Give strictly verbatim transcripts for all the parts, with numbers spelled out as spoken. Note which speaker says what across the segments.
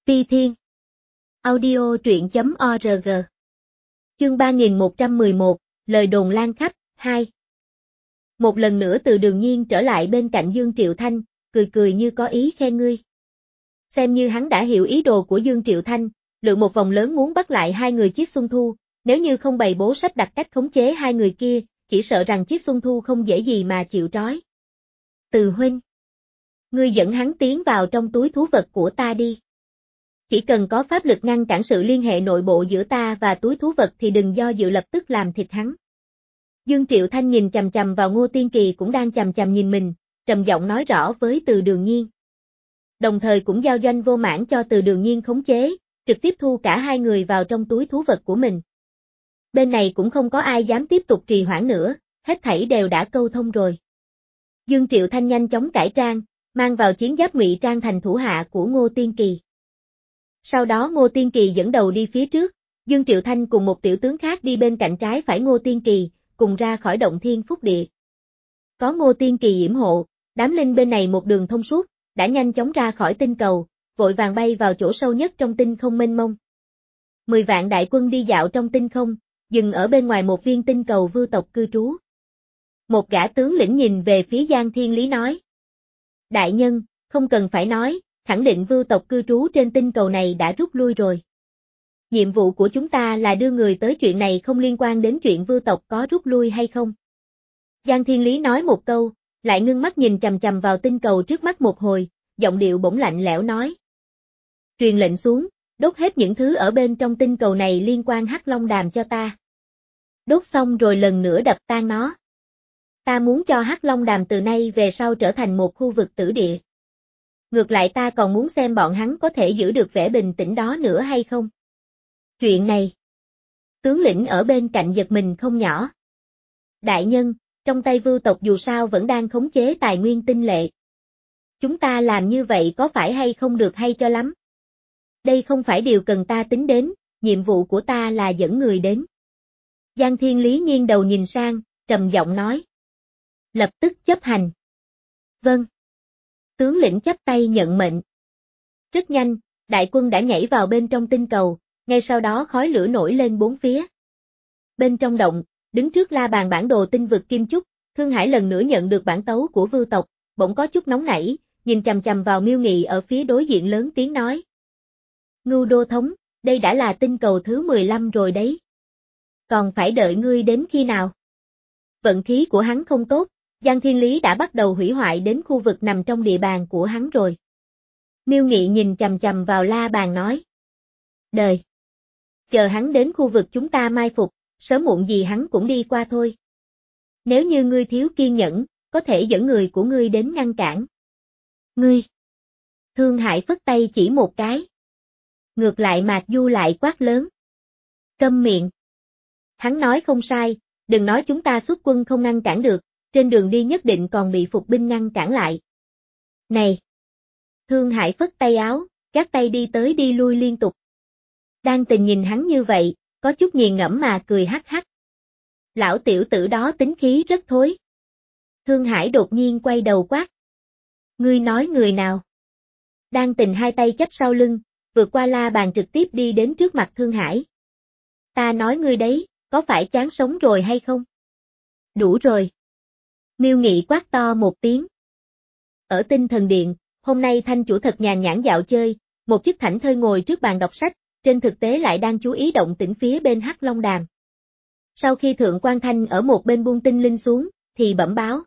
Speaker 1: Ti Thiên Audio truyện chấm org. Chương ba nghìn một trăm mười một, lời đồn lan khắp, hai. Một lần nữa Từ Đường Nhiên trở lại bên cạnh Dương Triệu Thanh, cười cười như có ý khen ngươi. Xem như hắn đã hiểu ý đồ của Dương Triệu Thanh, lượn một vòng lớn muốn bắt lại hai người Chiết Xuân Thu, nếu như không bày bố sắp đặt cách khống chế hai người kia, chỉ sợ rằng Chiết Xuân Thu không dễ gì mà chịu trói. Từ huynh, ngươi dẫn hắn tiến vào trong túi thú vật của ta đi. Chỉ cần có pháp lực ngăn cản sự liên hệ nội bộ giữa ta và túi thú vật thì đừng do dự lập tức làm thịt hắn. Dương Triệu Thanh nhìn chằm chằm vào Ngô Tiên Kỳ cũng đang chằm chằm nhìn mình, trầm giọng nói rõ với Từ Đường Nhiên. Đồng thời cũng giao doanh vô mãn cho Từ Đường Nhiên khống chế, trực tiếp thu cả hai người vào trong túi thú vật của mình. Bên này cũng không có ai dám tiếp tục trì hoãn nữa, hết thảy đều đã câu thông rồi. Dương Triệu Thanh nhanh chóng cải trang, mang vào chiến giáp ngụy trang thành thủ hạ của Ngô Tiên Kỳ. Sau đó Ngô Tiên Kỳ dẫn đầu đi phía trước, Dương Triệu Thanh cùng một tiểu tướng khác đi bên cạnh trái phải Ngô Tiên Kỳ, cùng ra khỏi động Thiên Phúc Địa. Có Ngô Tiên Kỳ yểm hộ, đám linh bên này một đường thông suốt, đã nhanh chóng ra khỏi tinh cầu, vội vàng bay vào chỗ sâu nhất trong tinh không mênh mông. Mười vạn đại quân đi dạo trong tinh không, dừng ở bên ngoài một viên tinh cầu vưu tộc cư trú. Một gã tướng lĩnh nhìn về phía Giang Thiên Lý nói. Đại nhân, không cần phải nói, khẳng định vưu tộc cư trú trên tinh cầu này đã rút lui rồi. Nhiệm vụ của chúng ta là đưa người tới chuyện này không liên quan đến chuyện vưu tộc có rút lui hay không. Giang Thiên Lý nói một câu, lại ngưng mắt nhìn chằm chằm vào tinh cầu trước mắt một hồi, giọng điệu bỗng lạnh lẽo nói. Truyền lệnh xuống, đốt hết những thứ ở bên trong tinh cầu này liên quan Hắc Long Đàm cho ta. Đốt xong rồi lần nữa đập tan nó. Ta muốn cho Hắc Long Đàm từ nay về sau trở thành một khu vực tử địa. Ngược lại ta còn muốn xem bọn hắn có thể giữ được vẻ bình tĩnh đó nữa hay không. Chuyện này. Tướng lĩnh ở bên cạnh giật mình không nhỏ. Đại nhân, trong tay vưu tộc dù sao vẫn đang khống chế tài nguyên tinh lệ. Chúng ta làm như vậy có phải hay không được hay cho lắm. Đây không phải điều cần ta tính đến, nhiệm vụ của ta là dẫn người đến. Giang Thiên Lý nghiêng đầu nhìn sang, trầm giọng nói. Lập tức chấp hành. Vâng. Tướng lĩnh chắp tay nhận mệnh. Rất nhanh, đại quân đã nhảy vào bên trong tinh cầu, ngay sau đó khói lửa nổi lên bốn phía. Bên trong động, đứng trước la bàn bản đồ tinh vực Kim Chúc, Thương Hải lần nữa nhận được bản tấu của vưu tộc, bỗng có chút nóng nảy, nhìn chằm chằm vào Miêu Nghị ở phía đối diện lớn tiếng nói. Ngưu Đô Thống, đây đã là tinh cầu thứ mười lăm rồi đấy. Còn phải đợi ngươi đến khi nào? Vận khí của hắn không tốt, Giang Thiên Lý đã bắt đầu hủy hoại đến khu vực nằm trong địa bàn của hắn rồi. Miêu Nghị nhìn chằm chằm vào la bàn nói. Đời. Chờ hắn đến khu vực chúng ta mai phục, sớm muộn gì hắn cũng đi qua thôi. Nếu như ngươi thiếu kiên nhẫn, có thể dẫn người của ngươi đến ngăn cản. Ngươi. Thương Hải phất tay chỉ một cái. Ngược lại Mạc Du lại quát lớn. Câm miệng. Hắn nói không sai, đừng nói chúng ta xuất quân không ngăn cản được, trên đường đi nhất định còn bị phục binh ngăn cản lại. Này! Thương Hải phất tay áo, các tay đi tới đi lui liên tục. Đang Tình nhìn hắn như vậy, có chút nghiền ngẫm mà cười hắc hắc. Lão tiểu tử đó tính khí rất thối. Thương Hải đột nhiên quay đầu quát. Ngươi nói người nào? Đang Tình hai tay chắp sau lưng, vượt qua la bàn trực tiếp đi đến trước mặt Thương Hải. Ta nói ngươi đấy, có phải chán sống rồi hay không? Đủ rồi. Miêu Nghị quát to một tiếng. Ở Tinh Thần Điện, hôm nay Thanh chủ thật nhàn nhãn dạo chơi, một chiếc thảnh thơi ngồi trước bàn đọc sách, trên thực tế lại đang chú ý động tĩnh phía bên Hắc Long Đàm. Sau khi Thượng quan Thanh ở một bên buông tinh linh xuống, thì bẩm báo.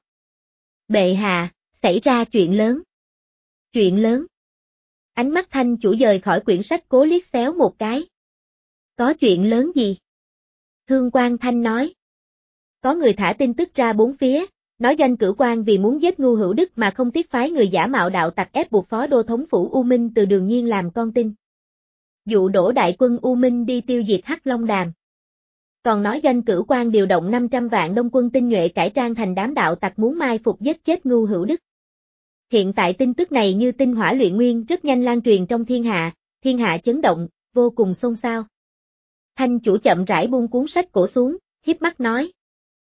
Speaker 1: Bệ hạ, xảy ra chuyện lớn. Chuyện lớn. Ánh mắt Thanh chủ dời khỏi quyển sách cố liếc xéo một cái. Có chuyện lớn gì? Thương quan Thanh nói. Có người thả tin tức ra bốn phía, nói Doanh Cửu Quan vì muốn giết Ngưu Hữu Đức mà không tiếc phái người giả mạo đạo tặc ép buộc phó đô thống phủ U Minh Từ Đường Nhiên làm con tin. Dụ đổ đại quân U Minh đi tiêu diệt Hắc Long Đàm. Còn nói Doanh Cửu Quan điều động năm trăm vạn đông quân tinh nhuệ cải trang thành đám đạo tặc muốn mai phục giết chết Ngưu Hữu Đức. Hiện tại tin tức này như tinh hỏa luyện nguyên rất nhanh lan truyền trong thiên hạ, thiên hạ chấn động, vô cùng xôn xao. Thanh chủ chậm rãi buông cuốn sách cổ xuống, híp mắt nói.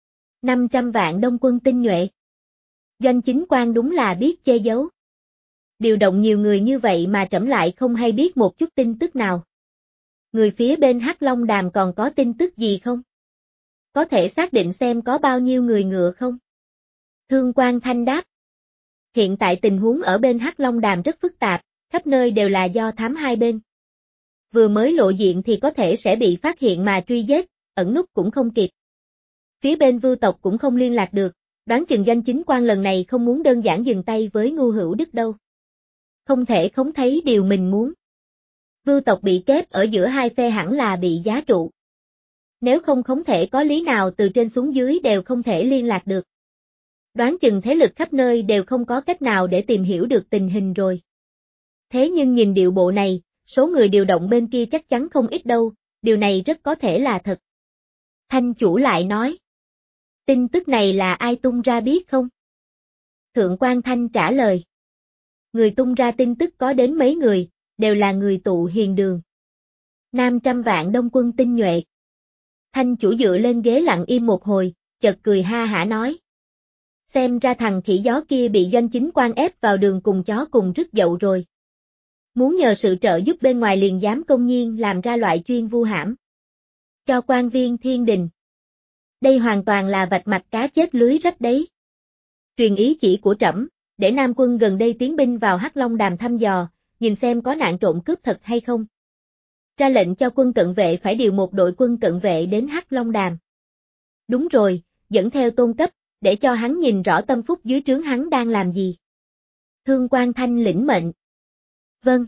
Speaker 1: năm trăm vạn đông quân tinh nhuệ. Doanh Chính Quan đúng là biết che giấu. Điều động nhiều người như vậy mà trẫm lại không hay biết một chút tin tức nào. Người phía bên Hắc Long Đàm còn có tin tức gì không? Có thể xác định xem có bao nhiêu người ngựa không? Thương Quan Thanh đáp. Hiện tại tình huống ở bên Hắc Long Đàm rất phức tạp, khắp nơi đều là do thám hai bên. Vừa mới lộ diện thì có thể sẽ bị phát hiện mà truy giết, ẩn núp cũng không kịp. Phía bên Vưu tộc cũng không liên lạc được, đoán chừng Doanh Chính Quan lần này không muốn đơn giản dừng tay với Ngưu Hữu Đức đâu. Không thể khống thấy điều mình muốn. Vưu tộc bị kép ở giữa hai phe hẳn là bị giá trụ. Nếu không không thể có lý nào từ trên xuống dưới đều không thể liên lạc được. Đoán chừng thế lực khắp nơi đều không có cách nào để tìm hiểu được tình hình rồi. Thế nhưng nhìn điệu bộ này, số người điều động bên kia chắc chắn không ít đâu, điều này rất có thể là thật. Thanh chủ lại nói. Tin tức này là ai tung ra biết không? Thượng quan Thanh trả lời. Người tung ra tin tức có đến mấy người, đều là người tụ hiền đường. Nam trăm vạn đông quân tinh nhuệ. Thanh chủ dựa lên ghế lặng im một hồi, chợt cười ha hả nói. Xem ra thằng khỉ gió kia bị Doanh Chính Quan ép vào đường cùng chó cùng rứt dậu rồi. Muốn nhờ sự trợ giúp bên ngoài liền dám công nhiên làm ra loại chuyên vu hãm. Cho quan viên thiên đình. Đây hoàn toàn là vạch mặt cá chết lưới rách đấy. Truyền ý chỉ của trẫm, để Nam quân gần đây tiến binh vào Hắc Long Đàm thăm dò, nhìn xem có nạn trộm cướp thật hay không. Ra lệnh cho quân cận vệ phải điều một đội quân cận vệ đến Hắc Long Đàm. Đúng rồi, dẫn theo tôn cấp, để cho hắn nhìn rõ tâm phúc dưới trướng hắn đang làm gì. Thương Quan Thanh lĩnh mệnh. Vâng.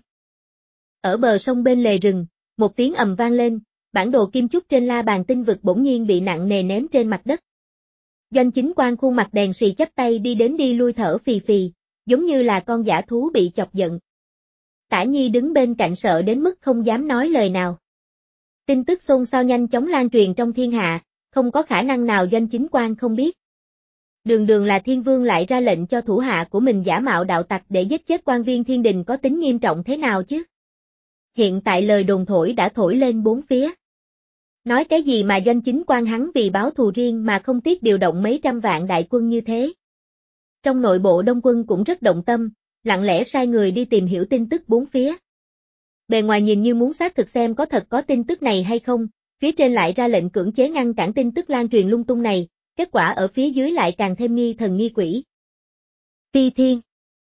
Speaker 1: Ở bờ sông bên lề rừng, một tiếng ầm vang lên, bản đồ kim chúc trên la bàn tinh vực bỗng nhiên bị nặng nề ném trên mặt đất. Doanh Chính Quan khuôn mặt đèn xì chắp tay đi đến đi lui thở phì phì, giống như là con dã thú bị chọc giận. Tả Nhi đứng bên cạnh sợ đến mức không dám nói lời nào. Tin tức xôn xao nhanh chóng lan truyền trong thiên hạ, không có khả năng nào Doanh Chính Quan không biết. Đường đường là thiên vương lại ra lệnh cho thủ hạ của mình giả mạo đạo tặc để giết chết quan viên thiên đình có tính nghiêm trọng thế nào chứ? Hiện tại lời đồn thổi đã thổi lên bốn phía. Nói cái gì mà Doanh Chính Quan hắn vì báo thù riêng mà không tiếc điều động mấy trăm vạn đại quân như thế. Trong nội bộ Đông quân cũng rất động tâm, lặng lẽ sai người đi tìm hiểu tin tức bốn phía. Bề ngoài nhìn như muốn xác thực xem có thật có tin tức này hay không, phía trên lại ra lệnh cưỡng chế ngăn cản tin tức lan truyền lung tung này, kết quả ở phía dưới lại càng thêm nghi thần nghi quỷ. Phi Thiên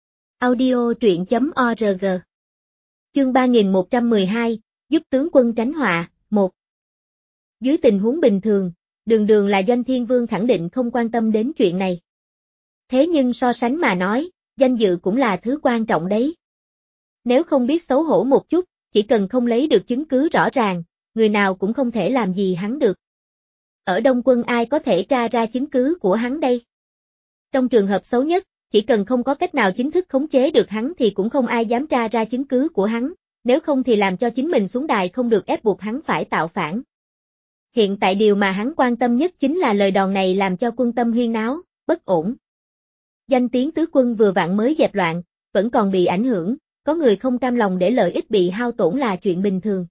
Speaker 1: Audio truyện chấm org Chương ba nghìn một trăm mười hai, giúp tướng quân tránh họa, một. Dưới tình huống bình thường, đường đường là Doanh Thiên Vương khẳng định không quan tâm đến chuyện này. Thế nhưng so sánh mà nói, danh dự cũng là thứ quan trọng đấy. Nếu không biết xấu hổ một chút, chỉ cần không lấy được chứng cứ rõ ràng, người nào cũng không thể làm gì hắn được. Ở Đông quân ai có thể tra ra chứng cứ của hắn đây? Trong trường hợp xấu nhất, chỉ cần không có cách nào chính thức khống chế được hắn thì cũng không ai dám tra ra chứng cứ của hắn, nếu không thì làm cho chính mình xuống đài không được ép buộc hắn phải tạo phản. Hiện tại điều mà hắn quan tâm nhất chính là lời đòn này làm cho quân tâm huyên náo, bất ổn. Danh tiếng tứ quân vừa vặn mới dẹp loạn, vẫn còn bị ảnh hưởng, có người không cam lòng để lợi ích bị hao tổn là chuyện bình thường.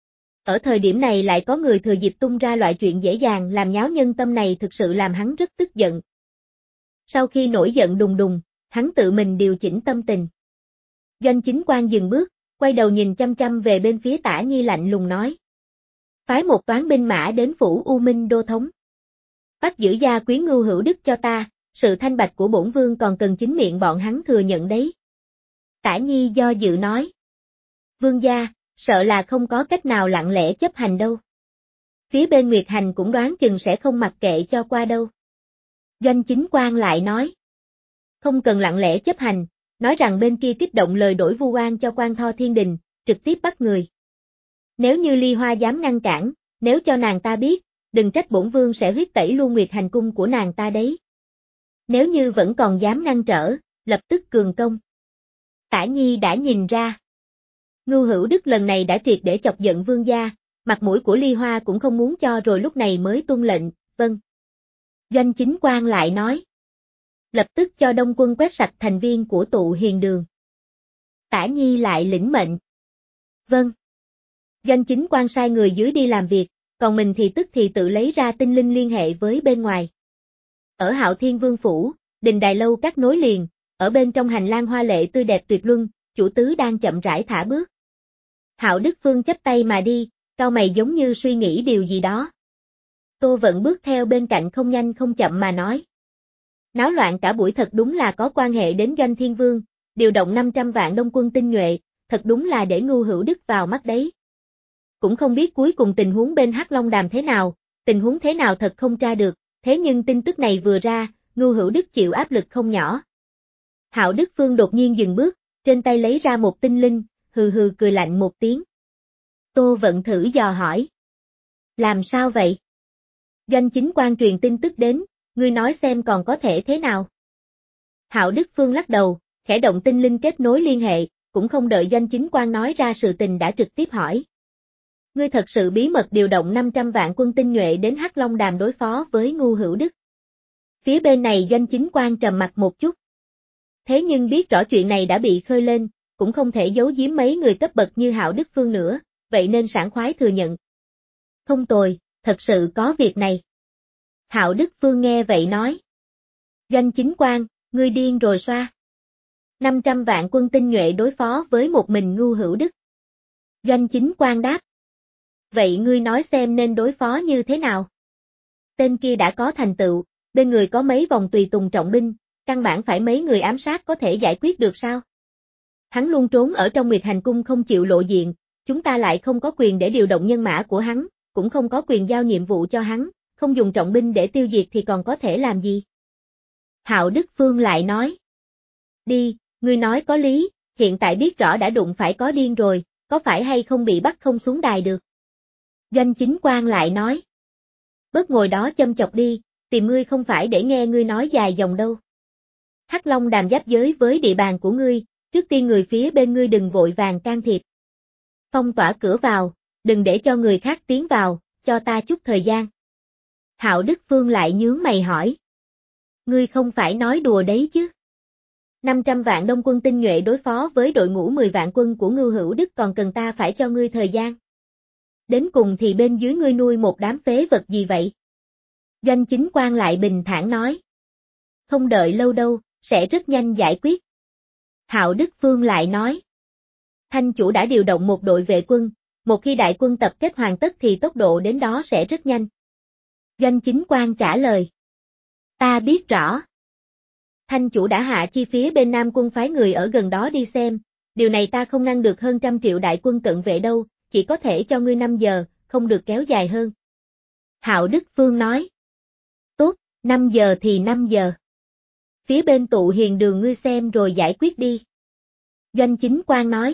Speaker 1: Ở thời điểm này lại có người thừa dịp tung ra loại chuyện dễ dàng làm nháo nhân tâm này thực sự làm hắn rất tức giận. Sau khi nổi giận đùng đùng, hắn tự mình điều chỉnh tâm tình. Doanh Chính Quan dừng bước, quay đầu nhìn chăm chăm về bên phía Tả Nhi lạnh lùng nói. Phái một toán binh mã đến phủ U Minh Đô Thống. Bắt giữ gia quyến Ngưu Hữu Đức cho ta, sự thanh bạch của bổn vương còn cần chính miệng bọn hắn thừa nhận đấy. Tả Nhi do dự nói. Vương gia, sợ là không có cách nào lặng lẽ chấp hành đâu. Phía bên Nguyệt Hành cũng đoán chừng sẽ không mặc kệ cho qua đâu. Doanh Chính Quan lại nói. Không cần lặng lẽ chấp hành, nói rằng bên kia kích động lời đổi vu oan cho quan Tho Thiên Đình, trực tiếp bắt người. Nếu như Ly Hoa dám ngăn cản, nếu cho nàng ta biết, đừng trách bổn vương sẽ huyết tẩy luôn Nguyệt Hành cung của nàng ta đấy. Nếu như vẫn còn dám ngăn trở, lập tức cường công. Tả Nhi đã nhìn ra. Ngưu Hữu Đức lần này đã triệt để chọc giận vương gia, mặt mũi của Ly Hoa cũng không muốn cho rồi lúc này mới tuân lệnh, vâng. Doanh Chính Quan lại nói. Lập tức cho Đông quân quét sạch thành viên của tụ hiền đường. Tả Nhi lại lĩnh mệnh. Vâng. Doanh Chính Quan sai người dưới đi làm việc, còn mình thì tức thì tự lấy ra tinh linh liên hệ với bên ngoài. Ở Hạo Thiên Vương Phủ, đình đài lâu các nối liền, ở bên trong hành lang hoa lệ tươi đẹp tuyệt luân, chủ tứ đang chậm rãi thả bước. Hạo Đức Phương chắp tay mà đi, cau mày giống như suy nghĩ điều gì đó. Tô Vận bước theo bên cạnh không nhanh không chậm mà nói. Náo loạn cả buổi thật đúng là có quan hệ đến Doanh Thiên Vương, điều động năm trăm vạn đông quân tinh nhuệ, thật đúng là để Ngưu Hữu Đức vào mắt đấy. Cũng không biết cuối cùng tình huống bên Hắc Long Đàm thế nào, tình huống thế nào thật không tra được, thế nhưng tin tức này vừa ra, Ngưu Hữu Đức chịu áp lực không nhỏ. Hạo Đức Phương đột nhiên dừng bước, trên tay lấy ra một tinh linh, hừ hừ cười lạnh một tiếng. Tô Vận thử dò hỏi. Làm sao vậy? Doanh Chính Quan truyền tin tức đến, ngươi nói xem còn có thể thế nào? Hạo Đức Phương lắc đầu, khẽ động tinh linh kết nối liên hệ, cũng không đợi Doanh Chính Quan nói ra sự tình đã trực tiếp hỏi. Ngươi thật sự bí mật điều động năm trăm vạn quân tinh nhuệ đến Hắc Long Đàm đối phó với Ngưu Hữu Đức. Phía bên này Doanh Chính Quan trầm mặt một chút. Thế nhưng biết rõ chuyện này đã bị khơi lên, cũng không thể giấu giếm mấy người cấp bậc như Hạo Đức Phương nữa, vậy nên sảng khoái thừa nhận. Không tồi, thật sự có việc này. Hạo Đức Phương nghe vậy nói. Doanh Chính Quan, ngươi điên rồi xoa. năm trăm vạn quân tinh nhuệ đối phó với một mình Ngưu Hữu Đức. Doanh Chính Quan đáp. Vậy ngươi nói xem nên đối phó như thế nào? Tên kia đã có thành tựu, bên người có mấy vòng tùy tùng trọng binh, căn bản phải mấy người ám sát có thể giải quyết được sao? Hắn luôn trốn ở trong Nguyệt Hành Cung không chịu lộ diện, chúng ta lại không có quyền để điều động nhân mã của hắn, cũng không có quyền giao nhiệm vụ cho hắn, không dùng trọng binh để tiêu diệt thì còn có thể làm gì? Hạo Đức Phương lại nói. Đi, ngươi nói có lý, hiện tại biết rõ đã đụng phải có điên rồi, có phải hay không bị bắt không xuống đài được? Doanh Chính Quan lại nói. Bớt ngồi đó châm chọc đi, tìm ngươi không phải để nghe ngươi nói dài dòng đâu. Hắc Long Đàm giáp giới với địa bàn của ngươi, trước tiên người phía bên ngươi đừng vội vàng can thiệp. Phong tỏa cửa vào, đừng để cho người khác tiến vào, cho ta chút thời gian. Hạo Đức Phương lại nhướng mày hỏi. Ngươi không phải nói đùa đấy chứ? năm trăm vạn đông quân tinh nhuệ đối phó với đội ngũ mười vạn quân của Ngưu Hữu Đức còn cần ta phải cho ngươi thời gian. Đến cùng thì bên dưới ngươi nuôi một đám phế vật gì vậy? Doanh Chính Quan lại bình thản nói. Không đợi lâu đâu, sẽ rất nhanh giải quyết. Hạo Đức Phương lại nói. Thanh chủ đã điều động một đội vệ quân, một khi đại quân tập kết hoàn tất thì tốc độ đến đó sẽ rất nhanh. Doanh Chính Quan trả lời. Ta biết rõ. Thanh chủ đã hạ chi phía bên Nam quân phái người ở gần đó đi xem, điều này ta không ngăn được hơn trăm triệu đại quân cận vệ đâu, chỉ có thể cho ngươi năm giờ, không được kéo dài hơn. Hạo Đức Phương nói. Tốt, năm giờ thì năm giờ. Phía bên tụ hiền đường ngươi xem rồi giải quyết đi. Doanh Chính Quan nói.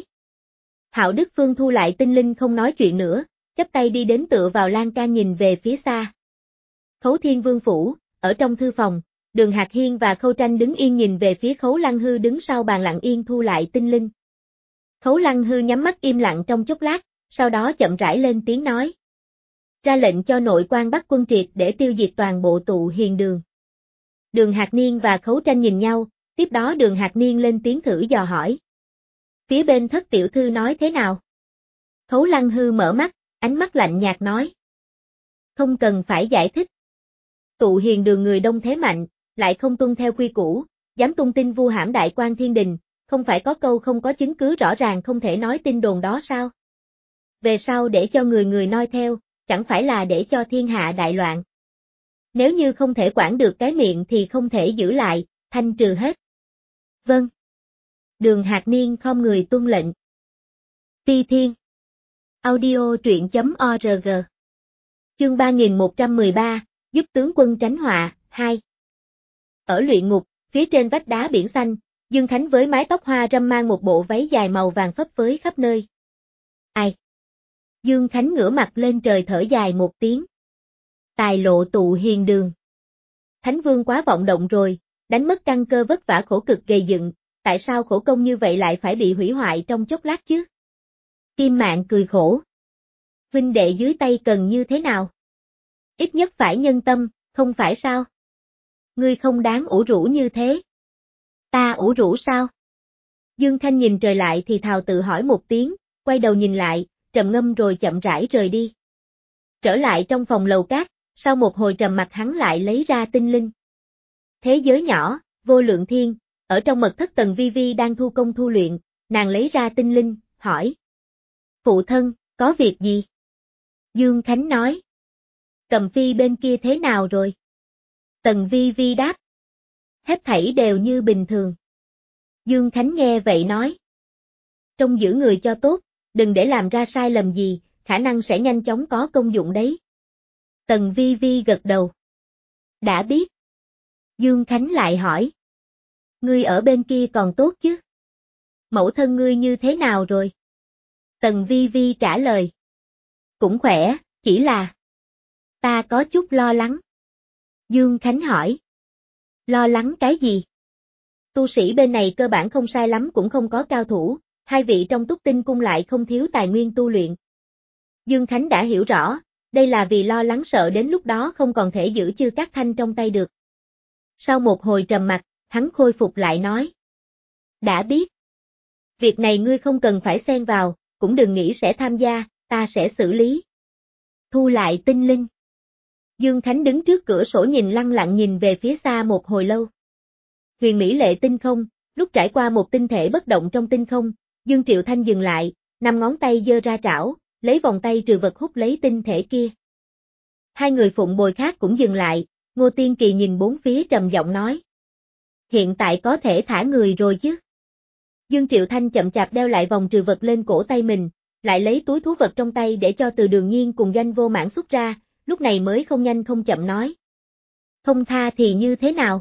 Speaker 1: Hạo Đức Phương thu lại tinh linh không nói chuyện nữa, chắp tay đi đến tựa vào lan can nhìn về phía xa. Khấu Thiên Vương phủ, ở trong thư phòng, Đường Hạc Hiên và Khâu Tranh đứng yên nhìn về phía Khấu Lăng Hư đứng sau bàn lặng yên thu lại tinh linh. Khấu Lăng Hư nhắm mắt im lặng trong chốc lát, sau đó chậm rãi lên tiếng nói. Ra lệnh cho nội quan bắt quân triệt để tiêu diệt toàn bộ tụ hiền đường. Đường Hạc Niên và Khấu Tranh nhìn nhau, tiếp đó Đường Hạc Niên lên tiếng thử dò hỏi. Phía bên Thất tiểu thư nói thế nào? Khấu Lăng Hư mở mắt, ánh mắt lạnh nhạt nói. Không cần phải giải thích. Tụ hiền đường người đông thế mạnh, lại không tuân theo quy củ, dám tung tin vu hãm đại quan thiên đình, không phải có câu không có chứng cứ rõ ràng không thể nói tin đồn đó sao? Về sau để cho người người noi theo, chẳng phải là để cho thiên hạ đại loạn. Nếu như không thể quản được cái miệng thì không thể giữ lại, thanh trừ hết. Vâng. Đường Hạc Niên khom người tuân lệnh. Ti Thiên. Audio truyện chấm org. Chương ba nghìn một trăm mười ba, giúp tướng quân tránh họa, hai. Ở luyện ngục, phía trên vách đá biển xanh, Dương Khánh với mái tóc hoa râm mang một bộ váy dài màu vàng phấp phới khắp nơi. Ai? Dương Khánh ngửa mặt lên trời thở dài một tiếng. Tài lộ tụ hiền đường. Thánh Vương quá vọng động rồi, đánh mất căn cơ vất vả khổ cực gầy dựng, tại sao khổ công như vậy lại phải bị hủy hoại trong chốc lát chứ? Kim Mạn cười khổ. Huynh đệ dưới tay cần như thế nào? Ít nhất phải nhân tâm, không phải sao? Ngươi không đáng ủ rũ như thế. Ta ủ rũ sao? Dương Khanh nhìn trời lại thì thào tự hỏi một tiếng, quay đầu nhìn lại, trầm ngâm rồi chậm rãi rời đi. Trở lại trong phòng lầu cát, sau một hồi trầm mặc hắn lại lấy ra tinh linh. Thế giới nhỏ, vô lượng thiên, ở trong mật thất Tần Vi Vi đang thu công thu luyện, nàng lấy ra tinh linh, hỏi. Phụ thân, có việc gì? Dương Khánh nói. Cầm Phi bên kia thế nào rồi? Tần Vi Vi đáp. Hết thảy đều như bình thường. Dương Khánh nghe vậy nói. Trông giữ người cho tốt, đừng để làm ra sai lầm gì, khả năng sẽ nhanh chóng có công dụng đấy. Tần Vi Vi gật đầu. Đã biết. Dương Khánh lại hỏi. Ngươi ở bên kia còn tốt chứ? Mẫu thân ngươi như thế nào rồi? Tần Vi Vi trả lời. Cũng khỏe, chỉ là... Ta có chút lo lắng. Dương Khánh hỏi. Lo lắng cái gì? Tu sĩ bên này cơ bản không sai lắm cũng không có cao thủ, hai vị trong Túc Tinh cung lại không thiếu tài nguyên tu luyện. Dương Khánh đã hiểu rõ, đây là vì lo lắng sợ đến lúc đó không còn thể giữ Chư Cát Thanh trong tay được. Sau một hồi trầm mặc, hắn khôi phục lại nói. Đã biết. Việc này ngươi không cần phải xen vào, cũng đừng nghĩ sẽ tham gia, ta sẽ xử lý. Thu lại tinh linh. Dương Khánh đứng trước cửa sổ nhìn lăng lặng nhìn về phía xa một hồi lâu. Huyền mỹ lệ tinh không, lúc trải qua một tinh thể bất động trong tinh không, Dương Triệu Thanh dừng lại, năm ngón tay giơ ra trảo, lấy vòng tay trừ vật hút lấy tinh thể kia. Hai người phụng bồi khác cũng dừng lại, Ngô Tiên Kỳ nhìn bốn phía trầm giọng nói. Hiện tại có thể thả người rồi chứ? Dương Triệu Thanh chậm chạp đeo lại vòng trừ vật lên cổ tay mình, lại lấy túi thú vật trong tay để cho Từ Đường Nhiên cùng Doanh Vô Mãn xuất ra, lúc này mới không nhanh không chậm nói. Không tha thì như thế nào?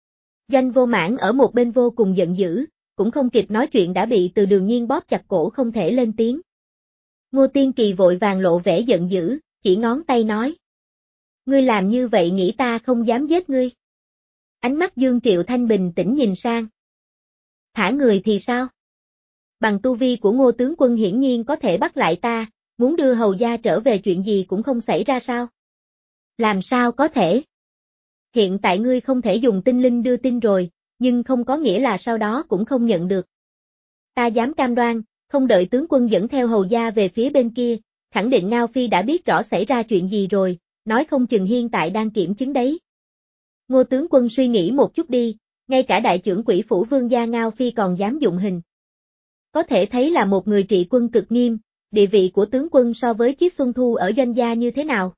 Speaker 1: Doanh Vô Mãn ở một bên vô cùng giận dữ, cũng không kịp nói chuyện đã bị Từ Đường Nhiên bóp chặt cổ không thể lên tiếng. Ngô Tiên Kỳ vội vàng lộ vẻ giận dữ, chỉ ngón tay nói. Ngươi làm như vậy nghĩ ta không dám giết ngươi. Ánh mắt Dương Triệu Thanh bình tĩnh nhìn sang. Thả người thì sao? Bằng tu vi của Ngô tướng quân hiển nhiên có thể bắt lại ta, muốn đưa hầu gia trở về chuyện gì cũng không xảy ra sao? Làm sao có thể? Hiện tại ngươi không thể dùng tinh linh đưa tin rồi, nhưng không có nghĩa là sau đó cũng không nhận được. Ta dám cam đoan, không đợi tướng quân dẫn theo hầu gia về phía bên kia, khẳng định Ngao Phi đã biết rõ xảy ra chuyện gì rồi, nói không chừng hiện tại đang kiểm chứng đấy. Ngô tướng quân suy nghĩ một chút đi, ngay cả đại trưởng quỷ phủ vương gia Ngao Phi còn dám dụng hình. Có thể thấy là một người trị quân cực nghiêm, địa vị của tướng quân so với Chiết Xuân Thu ở doanh gia như thế nào.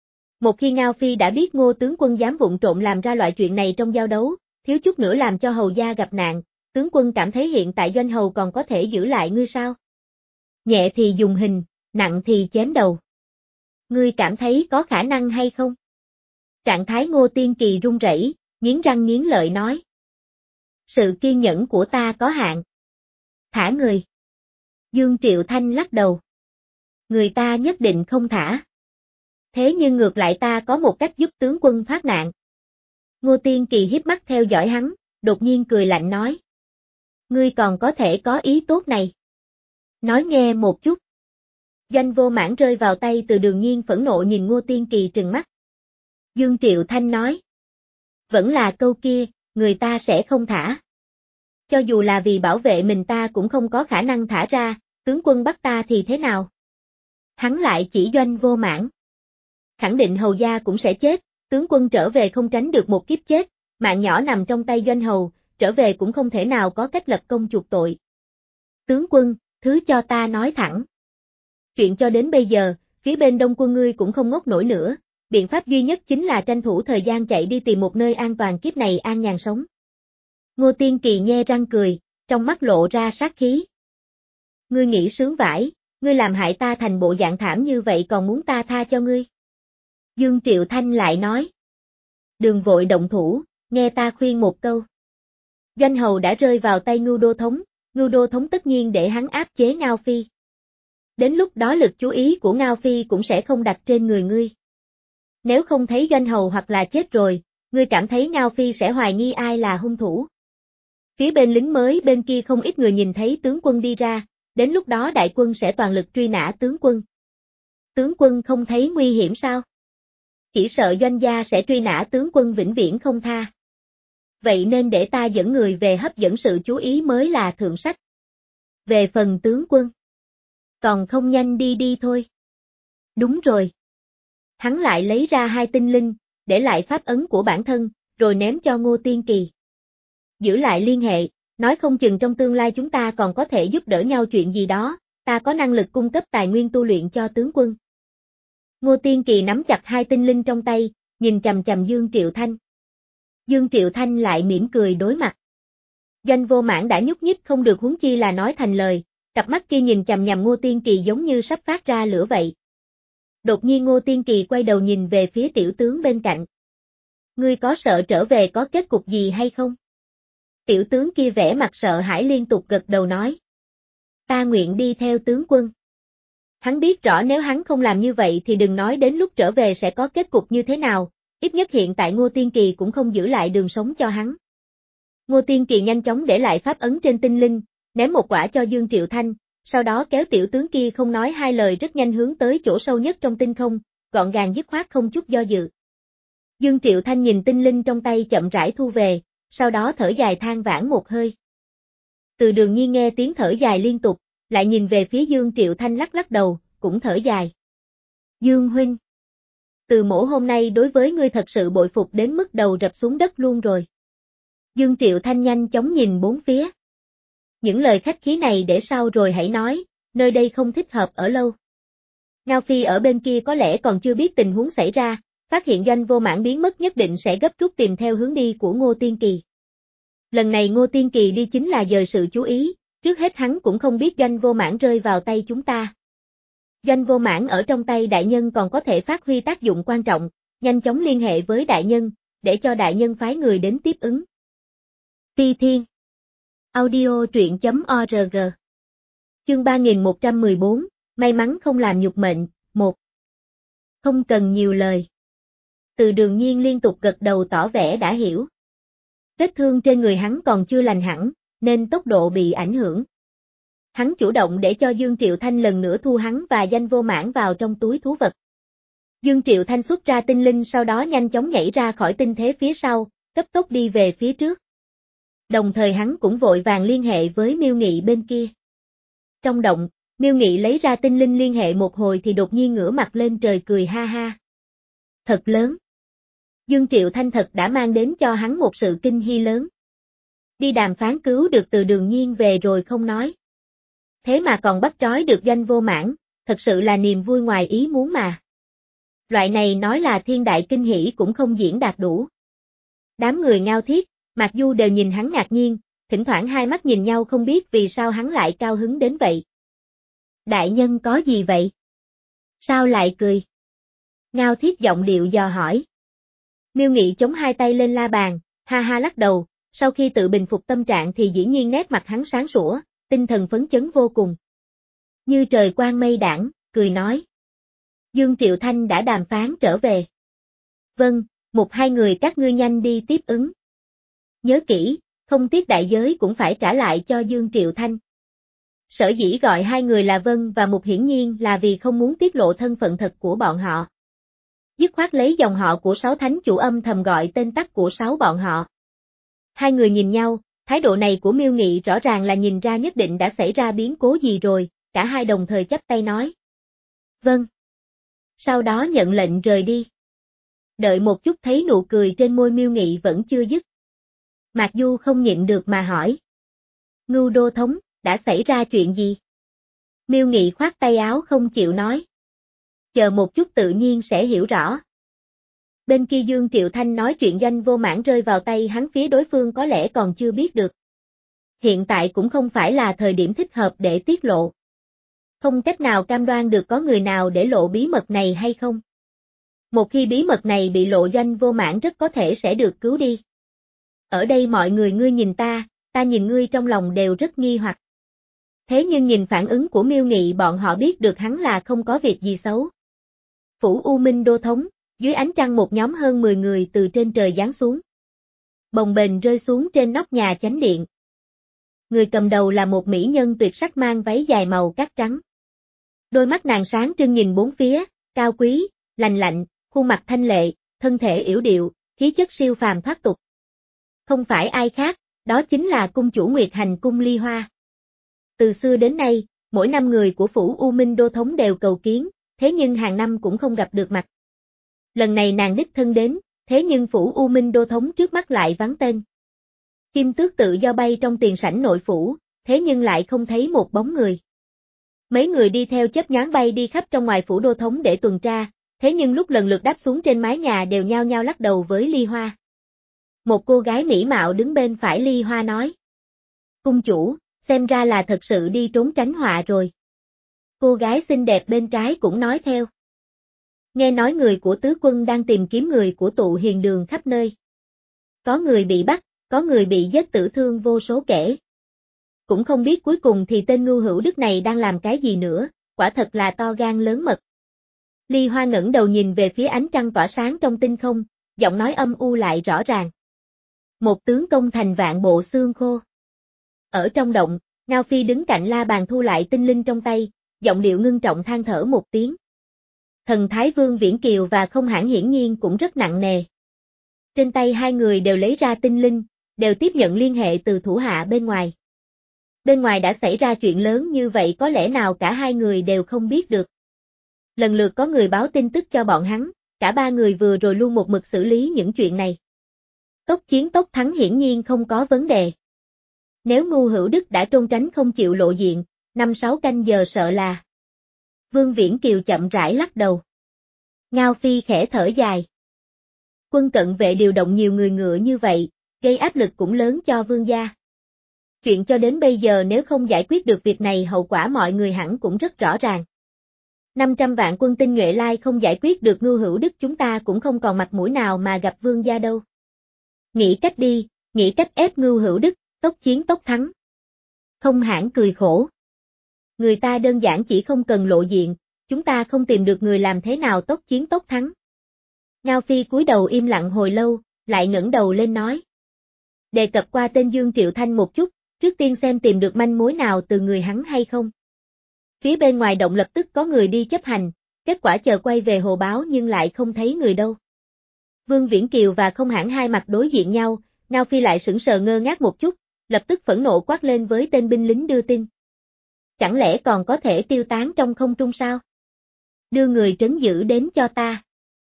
Speaker 1: Một khi Ngao Phi đã biết Ngô tướng quân dám vụng trộm làm ra loại chuyện này trong giao đấu, thiếu chút nữa làm cho hầu gia gặp nạn, tướng quân cảm thấy hiện tại doanh hầu còn có thể giữ lại ngươi sao? Nhẹ thì dùng hình, nặng thì chém đầu. Ngươi cảm thấy có khả năng hay không? Trạng thái Ngô Tiên Kỳ run rẩy, nghiến răng nghiến lợi nói. Sự kiên nhẫn của ta có hạn. Thả người. Dương Triệu Thanh lắc đầu. Người ta nhất định không thả. Thế nhưng ngược lại ta có một cách giúp tướng quân thoát nạn. Ngô Tiên Kỳ hiếp mắt theo dõi hắn, đột nhiên cười lạnh nói. Ngươi còn có thể có ý tốt này. Nói nghe một chút. Doanh Vô Mãn rơi vào tay Từ Đường Nhiên phẫn nộ nhìn Ngô Tiên Kỳ trừng mắt. Dương Triệu Thanh nói. Vẫn là câu kia, người ta sẽ không thả. Cho dù là vì bảo vệ mình ta cũng không có khả năng thả ra, tướng quân bắt ta thì thế nào? Hắn lại chỉ Doanh Vô Mãn. Khẳng định hầu gia cũng sẽ chết, tướng quân trở về không tránh được một kiếp chết, mạng nhỏ nằm trong tay Doanh hầu, trở về cũng không thể nào có cách lập công chuộc tội. Tướng quân, thứ cho ta nói thẳng. Chuyện cho đến bây giờ, phía bên đông quân ngươi cũng không ngốc nổi nữa, biện pháp duy nhất chính là tranh thủ thời gian chạy đi tìm một nơi an toàn kiếp này an nhàn sống. Ngô Tiên Kỳ nhe răng cười, trong mắt lộ ra sát khí. Ngươi nghĩ sướng vãi, ngươi làm hại ta thành bộ dạng thảm như vậy còn muốn ta tha cho ngươi. Dương Triệu Thanh lại nói. Đừng vội động thủ, nghe ta khuyên một câu. Doanh hầu đã rơi vào tay Ngưu Đô Thống, Ngưu Đô Thống tất nhiên để hắn áp chế Ngao Phi. Đến lúc đó lực chú ý của Ngao Phi cũng sẽ không đặt trên người ngươi. Nếu không thấy Doanh hầu hoặc là chết rồi, ngươi cảm thấy Ngao Phi sẽ hoài nghi ai là hung thủ. Phía bên lính mới bên kia không ít người nhìn thấy tướng quân đi ra, đến lúc đó đại quân sẽ toàn lực truy nã tướng quân. Tướng quân không thấy nguy hiểm sao? Chỉ sợ Doanh gia sẽ truy nã tướng quân vĩnh viễn không tha. Vậy nên để ta dẫn người về hấp dẫn sự chú ý mới là thượng sách. Về phần tướng quân. Còn không nhanh đi đi thôi. Đúng rồi. Hắn lại lấy ra hai tinh linh, để lại pháp ấn của bản thân, rồi ném cho Ngô Tiên Kỳ. giữ lại liên hệ, nói không chừng trong tương lai chúng ta còn có thể giúp đỡ nhau chuyện gì đó, ta có năng lực cung cấp tài nguyên tu luyện cho tướng quân. Ngô Tiên Kỳ nắm chặt hai tinh linh trong tay, nhìn chằm chằm Dương Triệu Thanh. Dương Triệu Thanh lại mỉm cười đối mặt. Doanh Vô Mãn đã nhúc nhích không được huống chi là nói thành lời, cặp mắt kia nhìn chằm nhằm Ngô Tiên Kỳ giống như sắp phát ra lửa vậy. Đột nhiên Ngô Tiên Kỳ quay đầu nhìn về phía tiểu tướng bên cạnh. Ngươi có sợ trở về có kết cục gì hay không? Tiểu tướng kia vẻ mặt sợ hãi liên tục gật đầu nói. Ta nguyện đi theo tướng quân. Hắn biết rõ nếu hắn không làm như vậy thì đừng nói đến lúc trở về sẽ có kết cục như thế nào, ít nhất hiện tại Ngô Tiên Kỳ cũng không giữ lại đường sống cho hắn. Ngô Tiên Kỳ nhanh chóng để lại pháp ấn trên tinh linh, ném một quả cho Dương Triệu Thanh, sau đó kéo tiểu tướng kia không nói hai lời rất nhanh hướng tới chỗ sâu nhất trong tinh không, gọn gàng dứt khoát không chút do dự. Dương Triệu Thanh nhìn tinh linh trong tay chậm rãi thu về, sau đó thở dài than vãn một hơi. Từ Đường Nhiên nghe tiếng thở dài liên tục, lại nhìn về phía Dương Triệu Thanh lắc lắc đầu, cũng thở dài. Dương huynh, Từ Mỗ hôm nay đối với ngươi thật sự bội phục đến mức đầu rập xuống đất luôn rồi. Dương Triệu Thanh nhanh chóng nhìn bốn phía. Những lời khách khí này để sau rồi hãy nói, nơi đây không thích hợp ở lâu. Ngao Phi ở bên kia có lẽ còn chưa biết tình huống xảy ra, phát hiện Doanh Vô Mãn biến mất nhất định sẽ gấp rút tìm theo hướng đi của Ngô Tiên Kỳ. Lần này Ngô Tiên Kỳ đi chính là dời sự chú ý, trước hết hắn cũng không biết Doanh Vô Mãn rơi vào tay chúng ta. Doanh Vô Mãn ở trong tay đại nhân còn có thể phát huy tác dụng quan trọng, nhanh chóng liên hệ với đại nhân, để cho đại nhân phái người đến tiếp ứng. Ti Thiên Audio truyện chấm org Chương ba nghìn một trăm mười bốn, may mắn không làm nhục mệnh, một. Không cần nhiều lời. Từ Đường Nhiên liên tục gật đầu tỏ vẻ đã hiểu. Vết thương trên người hắn còn chưa lành hẳn, nên tốc độ bị ảnh hưởng. Hắn chủ động để cho Dương Triệu Thanh lần nữa thu hắn và Doanh Vô Mãn vào trong túi thú vật. Dương Triệu Thanh xuất ra tinh linh sau đó nhanh chóng nhảy ra khỏi tinh thế phía sau, cấp tốc đi về phía trước. Đồng thời hắn cũng vội vàng liên hệ với Miêu Nghị bên kia. Trong động, Miêu Nghị lấy ra tinh linh liên hệ một hồi thì đột nhiên ngửa mặt lên trời cười ha ha. Thật lớn. Dương Triệu Thanh thật đã mang đến cho hắn một sự kinh hy lớn. Đi đàm phán cứu được Từ Đường Nhiên về rồi không nói. Thế mà còn bắt trói được Doanh Vô Mãn, thật sự là niềm vui ngoài ý muốn mà. Loại này nói là thiên đại kinh hỉ cũng không diễn đạt đủ. Đám người Ngao Thiết, Mạc Du đều nhìn hắn ngạc nhiên, thỉnh thoảng hai mắt nhìn nhau không biết vì sao hắn lại cao hứng đến vậy. Đại nhân có gì vậy? Sao lại cười? Ngao Thiết giọng điệu dò hỏi. Miêu Nghị chống hai tay lên la bàn, ha ha lắc đầu, sau khi tự bình phục tâm trạng thì dĩ nhiên nét mặt hắn sáng sủa, tinh thần phấn chấn vô cùng. Như trời quang mây đãng, cười nói. Dương Triệu Thanh đã đàm phán trở về. Vâng, một hai người các ngươi nhanh đi tiếp ứng. Nhớ kỹ, không tiếc đại giới cũng phải trả lại cho Dương Triệu Thanh. Sở dĩ gọi hai người là Vân và Mục hiển nhiên là vì không muốn tiết lộ thân phận thật của bọn họ. Dứt khoát lấy dòng họ của sáu thánh chủ âm thầm gọi tên tắt của sáu bọn họ. Hai người nhìn nhau, thái độ này của Miêu Nghị rõ ràng là nhìn ra nhất định đã xảy ra biến cố gì rồi, cả hai đồng thời chắp tay nói. Vâng. Sau đó nhận lệnh rời đi. Đợi một chút thấy nụ cười trên môi Miêu Nghị vẫn chưa dứt. Mạc Du không nhịn được mà hỏi. Ngưu đô thống, đã xảy ra chuyện gì? Miêu Nghị khoát tay áo không chịu nói. Chờ một chút tự nhiên sẽ hiểu rõ. Bên kia Dương Triệu Thanh nói chuyện Doanh Vô Mãn rơi vào tay hắn phía đối phương có lẽ còn chưa biết được. Hiện tại cũng không phải là thời điểm thích hợp để tiết lộ. Không cách nào cam đoan được có người nào để lộ bí mật này hay không. Một khi bí mật này bị lộ Doanh Vô Mãn rất có thể sẽ được cứu đi. Ở đây mọi người ngươi nhìn ta, ta nhìn ngươi trong lòng đều rất nghi hoặc. Thế nhưng nhìn phản ứng của Miêu Nghị bọn họ biết được hắn là không có việc gì xấu. Phủ U Minh đô thống, dưới ánh trăng một nhóm hơn mười người từ trên trời giáng xuống. Bồng bềnh rơi xuống trên nóc nhà chánh điện. Người cầm đầu là một mỹ nhân tuyệt sắc mang váy dài màu cát trắng. Đôi mắt nàng sáng trưng nhìn bốn phía, cao quý, lành lạnh, khuôn mặt thanh lệ, thân thể yểu điệu, khí chất siêu phàm thoát tục. Không phải ai khác, đó chính là cung chủ Nguyệt Hành cung Ly Hoa. Từ xưa đến nay, mỗi năm người của phủ U Minh đô thống đều cầu kiến, thế nhưng hàng năm cũng không gặp được mặt. Lần này nàng đích thân đến, thế nhưng phủ U Minh đô thống trước mắt lại vắng tên. Chim tước tự do bay trong tiền sảnh nội phủ, thế nhưng lại không thấy một bóng người. Mấy người đi theo chớp nhoáng bay đi khắp trong ngoài phủ đô thống để tuần tra, thế nhưng lúc lần lượt đáp xuống trên mái nhà đều nhao nhao lắc đầu với Ly Hoa. Một cô gái mỹ mạo đứng bên phải Ly Hoa nói. Cung chủ, xem ra là thật sự đi trốn tránh họa rồi. Cô gái xinh đẹp bên trái cũng nói theo. Nghe nói người của tứ quân đang tìm kiếm người của tụ hiền đường khắp nơi. Có người bị bắt, có người bị giết tử thương vô số kể. Cũng không biết cuối cùng thì tên Ngưu Hữu Đức này đang làm cái gì nữa, quả thật là to gan lớn mật. Ly Hoa ngẩng đầu nhìn về phía ánh trăng tỏa sáng trong tinh không, giọng nói âm u lại rõ ràng. Một tướng công thành vạn bộ xương khô. Ở trong động, Ngao Phi đứng cạnh la bàn thu lại tinh linh trong tay, giọng điệu ngưng trọng than thở một tiếng. Thần Thái Vương Viễn Kiều và Không Hãn hiển nhiên cũng rất nặng nề. Trên tay hai người đều lấy ra tinh linh, đều tiếp nhận liên hệ từ thủ hạ bên ngoài. Bên ngoài đã xảy ra chuyện lớn như vậy có lẽ nào cả hai người đều không biết được. Lần lượt có người báo tin tức cho bọn hắn, cả ba người vừa rồi luôn một mực xử lý những chuyện này. Tốc chiến tốc thắng hiển nhiên không có vấn đề. Nếu Ngưu Hữu Đức đã trốn tránh không chịu lộ diện, năm sáu canh giờ sợ là. Vương Viễn Kiều chậm rãi lắc đầu. Ngao Phi khẽ thở dài. Quân cận vệ điều động nhiều người ngựa như vậy, gây áp lực cũng lớn cho vương gia. Chuyện cho đến bây giờ nếu không giải quyết được việc này hậu quả mọi người hẳn cũng rất rõ ràng. năm trăm vạn quân tinh nhuệ lai không giải quyết được Ngưu Hữu Đức chúng ta cũng không còn mặt mũi nào mà gặp vương gia đâu. Nghĩ cách đi, nghĩ cách ép Ngưu Hữu Đức, tốc chiến tốc thắng. Không Hãn cười khổ. Người ta đơn giản chỉ không cần lộ diện, chúng ta không tìm được người làm thế nào tốc chiến tốc thắng. Ngao Phi cúi đầu im lặng hồi lâu, lại ngẩng đầu lên nói. Đề cập qua tên Dương Triệu Thanh một chút, trước tiên xem tìm được manh mối nào từ người hắn hay không. Phía bên ngoài động lập tức có người đi chấp hành, kết quả chờ quay về hồ báo nhưng lại không thấy người đâu. Vương Viễn Kiều và Không Hãn hai mặt đối diện nhau, Ngao Phi lại sững sờ ngơ ngác một chút, lập tức phẫn nộ quát lên với tên binh lính đưa tin. Chẳng lẽ còn có thể tiêu tán trong không trung sao? Đưa người trấn giữ đến cho ta.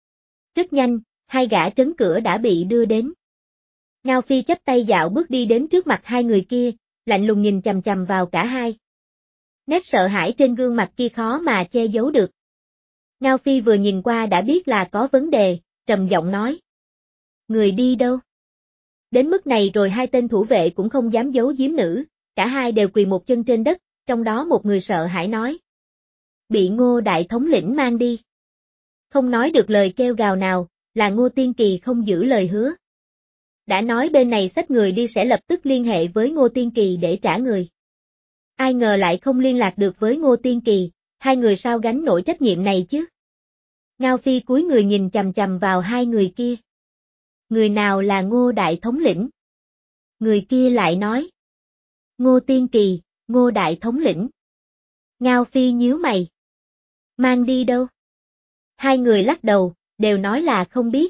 Speaker 1: Rất nhanh, hai gã trấn cửa đã bị đưa đến. Ngao Phi chắp tay dạo bước đi đến trước mặt hai người kia, lạnh lùng nhìn chằm chằm vào cả hai. Nét sợ hãi trên gương mặt kia khó mà che giấu được. Ngao Phi vừa nhìn qua đã biết là có vấn đề, trầm giọng nói. Người đi đâu? Đến mức này rồi hai tên thủ vệ cũng không dám giấu giếm nữ, cả hai đều quỳ một chân trên đất, trong đó một người sợ hãi nói. Bị Ngô Đại Thống lĩnh mang đi. Không nói được lời kêu gào nào, là Ngô Tiên Kỳ không giữ lời hứa. Đã nói bên này xách người đi sẽ lập tức liên hệ với Ngô Tiên Kỳ để trả người. Ai ngờ lại không liên lạc được với Ngô Tiên Kỳ, hai người sao gánh nổi trách nhiệm này chứ? Ngao Phi cúi người nhìn chằm chằm vào hai người kia. Người nào là Ngô Đại Thống lĩnh? Người kia lại nói. Ngô Tiên Kỳ, Ngô Đại Thống lĩnh. Ngao Phi nhíu mày. Mang đi đâu? Hai người lắc đầu, đều nói là không biết.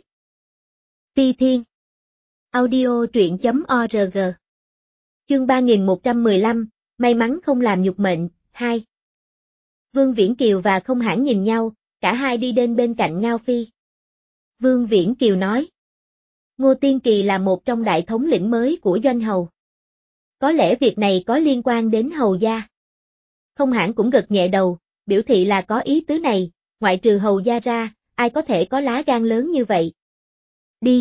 Speaker 1: Phi Thiên. Audio truyện chấm org. Chương ba nghìn một trăm mười lăm, may mắn không làm nhục mệnh, hai. Vương Viễn Kiều và Không Hãn nhìn nhau, cả hai đi đến bên cạnh Ngao Phi. Vương Viễn Kiều nói. Ngô Tiên Kỳ là một trong đại thống lĩnh mới của Doanh Hầu. Có lẽ việc này có liên quan đến Hầu gia. Không Hãn cũng gật nhẹ đầu, biểu thị là có ý tứ này, ngoại trừ Hầu gia ra, ai có thể có lá gan lớn như vậy. Đi.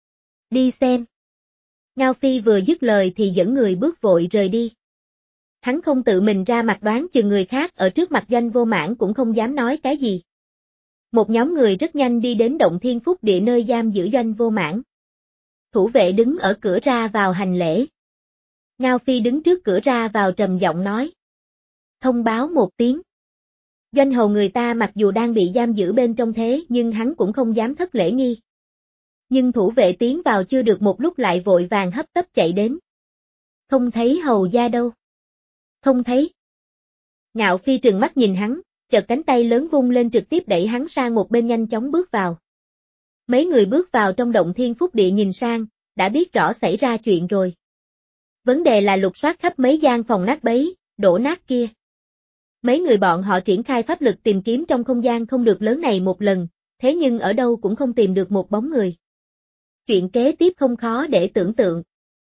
Speaker 1: Đi xem. Ngao Phi vừa dứt lời thì dẫn người bước vội rời đi. Hắn không tự mình ra mặt đoán chừng người khác ở trước mặt Doanh Vô Mãn cũng không dám nói cái gì. Một nhóm người rất nhanh đi đến động Thiên Phúc Địa nơi giam giữ Doanh Vô Mãn. Thủ vệ đứng ở cửa ra vào hành lễ. Ngao Phi đứng trước cửa ra vào trầm giọng nói. Thông báo một tiếng. Doanh hầu người ta mặc dù đang bị giam giữ bên trong thế nhưng hắn cũng không dám thất lễ nghi. Nhưng thủ vệ tiến vào chưa được một lúc lại vội vàng hấp tấp chạy đến. Không thấy hầu gia đâu. Không thấy. Ngạo Phi trừng mắt nhìn hắn, chợt cánh tay lớn vung lên trực tiếp đẩy hắn sang một bên nhanh chóng bước vào. Mấy người bước vào trong động Thiên Phúc Địa nhìn sang, đã biết rõ xảy ra chuyện rồi. Vấn đề là lục soát khắp mấy gian phòng nát bấy, đổ nát kia. Mấy người bọn họ triển khai pháp lực tìm kiếm trong không gian không được lớn này một lần, thế nhưng ở đâu cũng không tìm được một bóng người. Chuyện kế tiếp không khó để tưởng tượng.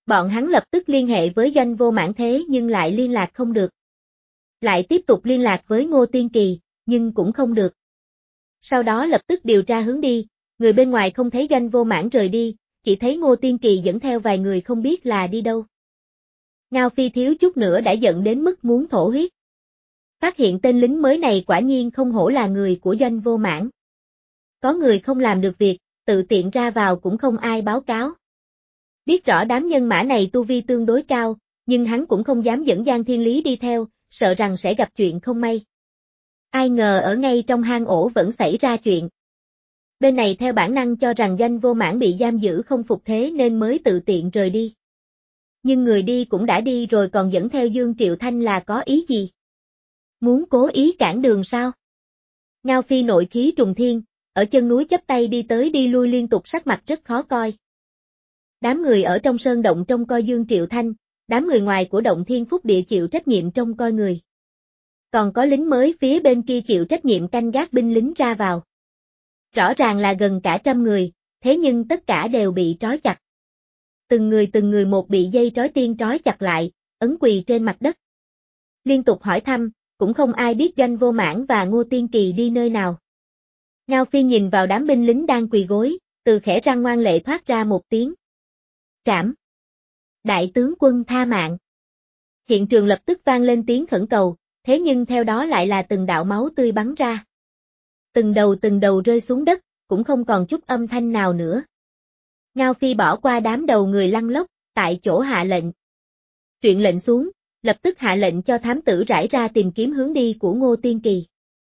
Speaker 1: Bọn hắn lập tức liên hệ với Doanh Vô Mãn thế nhưng lại liên lạc không được. Lại tiếp tục liên lạc với Ngô Tiên Kỳ, nhưng cũng không được. Sau đó lập tức điều tra hướng đi, người bên ngoài không thấy Doanh Vô Mãn rời đi, chỉ thấy Ngô Tiên Kỳ dẫn theo vài người không biết là đi đâu. Ngao Phi thiếu chút nữa đã giận đến mức muốn thổ huyết. Phát hiện tên lính mới này quả nhiên không hổ là người của Doanh Vô Mãn. Có người không làm được việc, tự tiện ra vào cũng không ai báo cáo. Biết rõ đám nhân mã này tu vi tương đối cao, nhưng hắn cũng không dám dẫn Giang Thiên Lý đi theo, sợ rằng sẽ gặp chuyện không may. Ai ngờ ở ngay trong hang ổ vẫn xảy ra chuyện. Bên này theo bản năng cho rằng Doanh Vô Mãn bị giam giữ không phục thế nên mới tự tiện rời đi. Nhưng người đi cũng đã đi rồi còn dẫn theo Dương Triệu Thanh là có ý gì? Muốn cố ý cản đường sao? Ngao Phi nội khí trùng thiên, ở chân núi chắp tay đi tới đi lui liên tục sắc mặt rất khó coi. Đám người ở trong sơn động trông coi Dương Triệu Thanh, đám người ngoài của động Thiên Phúc Địa chịu trách nhiệm trông coi người. Còn có lính mới phía bên kia chịu trách nhiệm canh gác binh lính ra vào. Rõ ràng là gần cả trăm người, thế nhưng tất cả đều bị trói chặt. Từng người từng người một bị dây trói tiên trói chặt lại, ấn quỳ trên mặt đất. Liên tục hỏi thăm, cũng không ai biết Doanh Vô Mãn và Ngô Tiên Kỳ đi nơi nào. Ngao Phi nhìn vào đám binh lính đang quỳ gối, từ khẽ răng ngoan lệ thoát ra một tiếng. Trảm! Đại tướng quân tha mạng! Hiện trường lập tức vang lên tiếng khẩn cầu, thế nhưng theo đó lại là từng đạo máu tươi bắn ra. Từng đầu từng đầu rơi xuống đất, cũng không còn chút âm thanh nào nữa. Ngao Phi bỏ qua đám đầu người lăn lóc, tại chỗ hạ lệnh. Truyền lệnh xuống, lập tức hạ lệnh cho thám tử rải ra tìm kiếm hướng đi của Ngô Tiên Kỳ.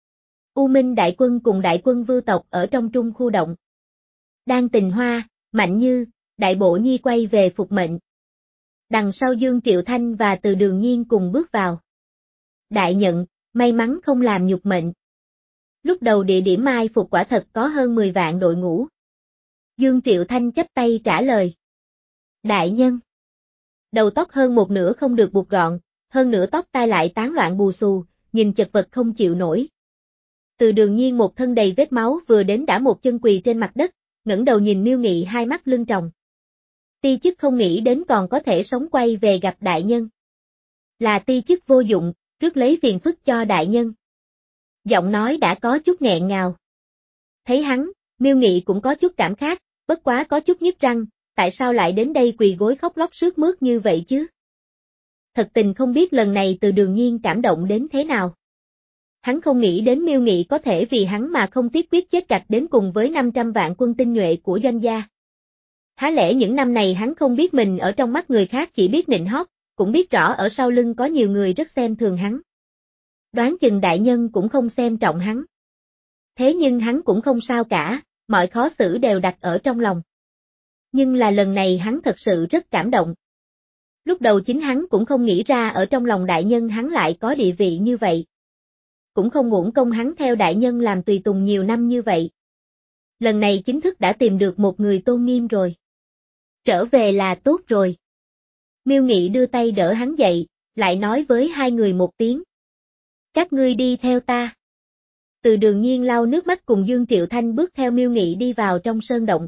Speaker 1: U Minh đại quân cùng đại quân Vưu tộc ở trong trung khu động. Đan Tình Hoa, Mạnh Như, Đại Bộ Nhi quay về phục mệnh. Đằng sau Dương Triệu Thanh và Từ Đường Nhiên cùng bước vào. Đại nhận, may mắn không làm nhục mệnh. Lúc đầu địa điểm mai phục quả thật có hơn mười vạn đội ngũ. Dương Triệu Thanh chắp tay trả lời. Đại nhân. Đầu tóc hơn một nửa không được buộc gọn, hơn nửa tóc tai lại tán loạn bù xù, nhìn chật vật không chịu nổi. Từ Đường Nhiên một thân đầy vết máu vừa đến đã một chân quỳ trên mặt đất, ngẩng đầu nhìn Miêu Nghị hai mắt lưng tròng. Ti chức không nghĩ đến còn có thể sống quay về gặp đại nhân. Là ti chức vô dụng, rước lấy phiền phức cho đại nhân. Giọng nói đã có chút nghẹn ngào. Thấy hắn, Miêu Nghị cũng có chút cảm khát, bất quá có chút nhức răng, tại sao lại đến đây quỳ gối khóc lóc sướt mướt như vậy chứ? Thật tình không biết lần này Từ Đường Nhiên cảm động đến thế nào. Hắn không nghĩ đến Miêu Nghị có thể vì hắn mà không tiếc quyết chết cạch đến cùng với năm trăm vạn quân tinh nhuệ của Doanh gia. Há lẽ những năm này hắn không biết mình ở trong mắt người khác chỉ biết nịnh hót, cũng biết rõ ở sau lưng có nhiều người rất xem thường hắn. Đoán chừng đại nhân cũng không xem trọng hắn. Thế nhưng hắn cũng không sao cả, mọi khó xử đều đặt ở trong lòng. Nhưng là lần này hắn thật sự rất cảm động. Lúc đầu chính hắn cũng không nghĩ ra ở trong lòng đại nhân hắn lại có địa vị như vậy. Cũng không uổng công hắn theo đại nhân làm tùy tùng nhiều năm như vậy. Lần này chính thức đã tìm được một người tôn nghiêm rồi. Trở về là tốt rồi. Miêu Nghị đưa tay đỡ hắn dậy, lại nói với hai người một tiếng. Các ngươi đi theo ta. Từ Đường Nhiên lau nước mắt cùng Dương Triệu Thanh bước theo Miêu Nghị đi vào trong sơn động.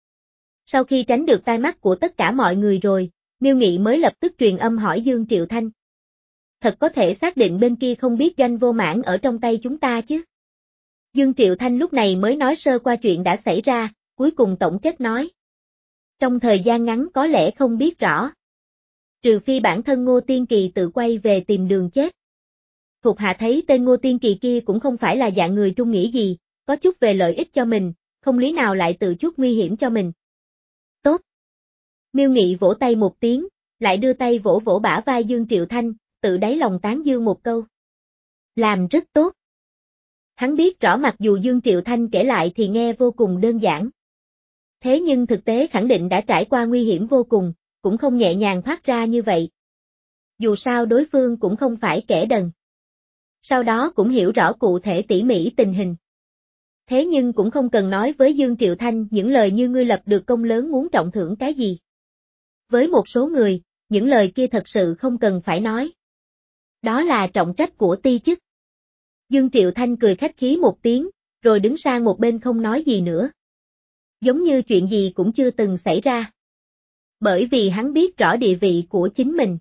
Speaker 1: Sau khi tránh được tai mắt của tất cả mọi người rồi, Miêu Nghị mới lập tức truyền âm hỏi Dương Triệu Thanh. Thật có thể xác định bên kia không biết Doanh Vô Mãn ở trong tay chúng ta chứ? Dương Triệu Thanh lúc này mới nói sơ qua chuyện đã xảy ra, cuối cùng tổng kết nói. Trong thời gian ngắn có lẽ không biết rõ. Trừ phi bản thân Ngô Tiên Kỳ tự quay về tìm đường chết. Thuộc hạ thấy tên Ngô Tiên Kỳ kia cũng không phải là dạng người trung nghĩa gì, có chút về lợi ích cho mình, không lý nào lại tự chút nguy hiểm cho mình. Tốt. Miêu Nghị vỗ tay một tiếng, lại đưa tay vỗ vỗ bả vai Dương Triệu Thanh, tự đáy lòng tán dương một câu. Làm rất tốt. Hắn biết rõ mặc dù Dương Triệu Thanh kể lại thì nghe vô cùng đơn giản. Thế nhưng thực tế khẳng định đã trải qua nguy hiểm vô cùng, cũng không nhẹ nhàng thoát ra như vậy. Dù sao đối phương cũng không phải kẻ đần. Sau đó cũng hiểu rõ cụ thể tỉ mỉ tình hình. Thế nhưng cũng không cần nói với Dương Triệu Thanh những lời như ngươi lập được công lớn muốn trọng thưởng cái gì. Với một số người, những lời kia thật sự không cần phải nói. Đó là trọng trách của ti chức. Dương Triệu Thanh cười khách khí một tiếng, rồi đứng sang một bên không nói gì nữa. Giống như chuyện gì cũng chưa từng xảy ra. Bởi vì hắn biết rõ địa vị của chính mình.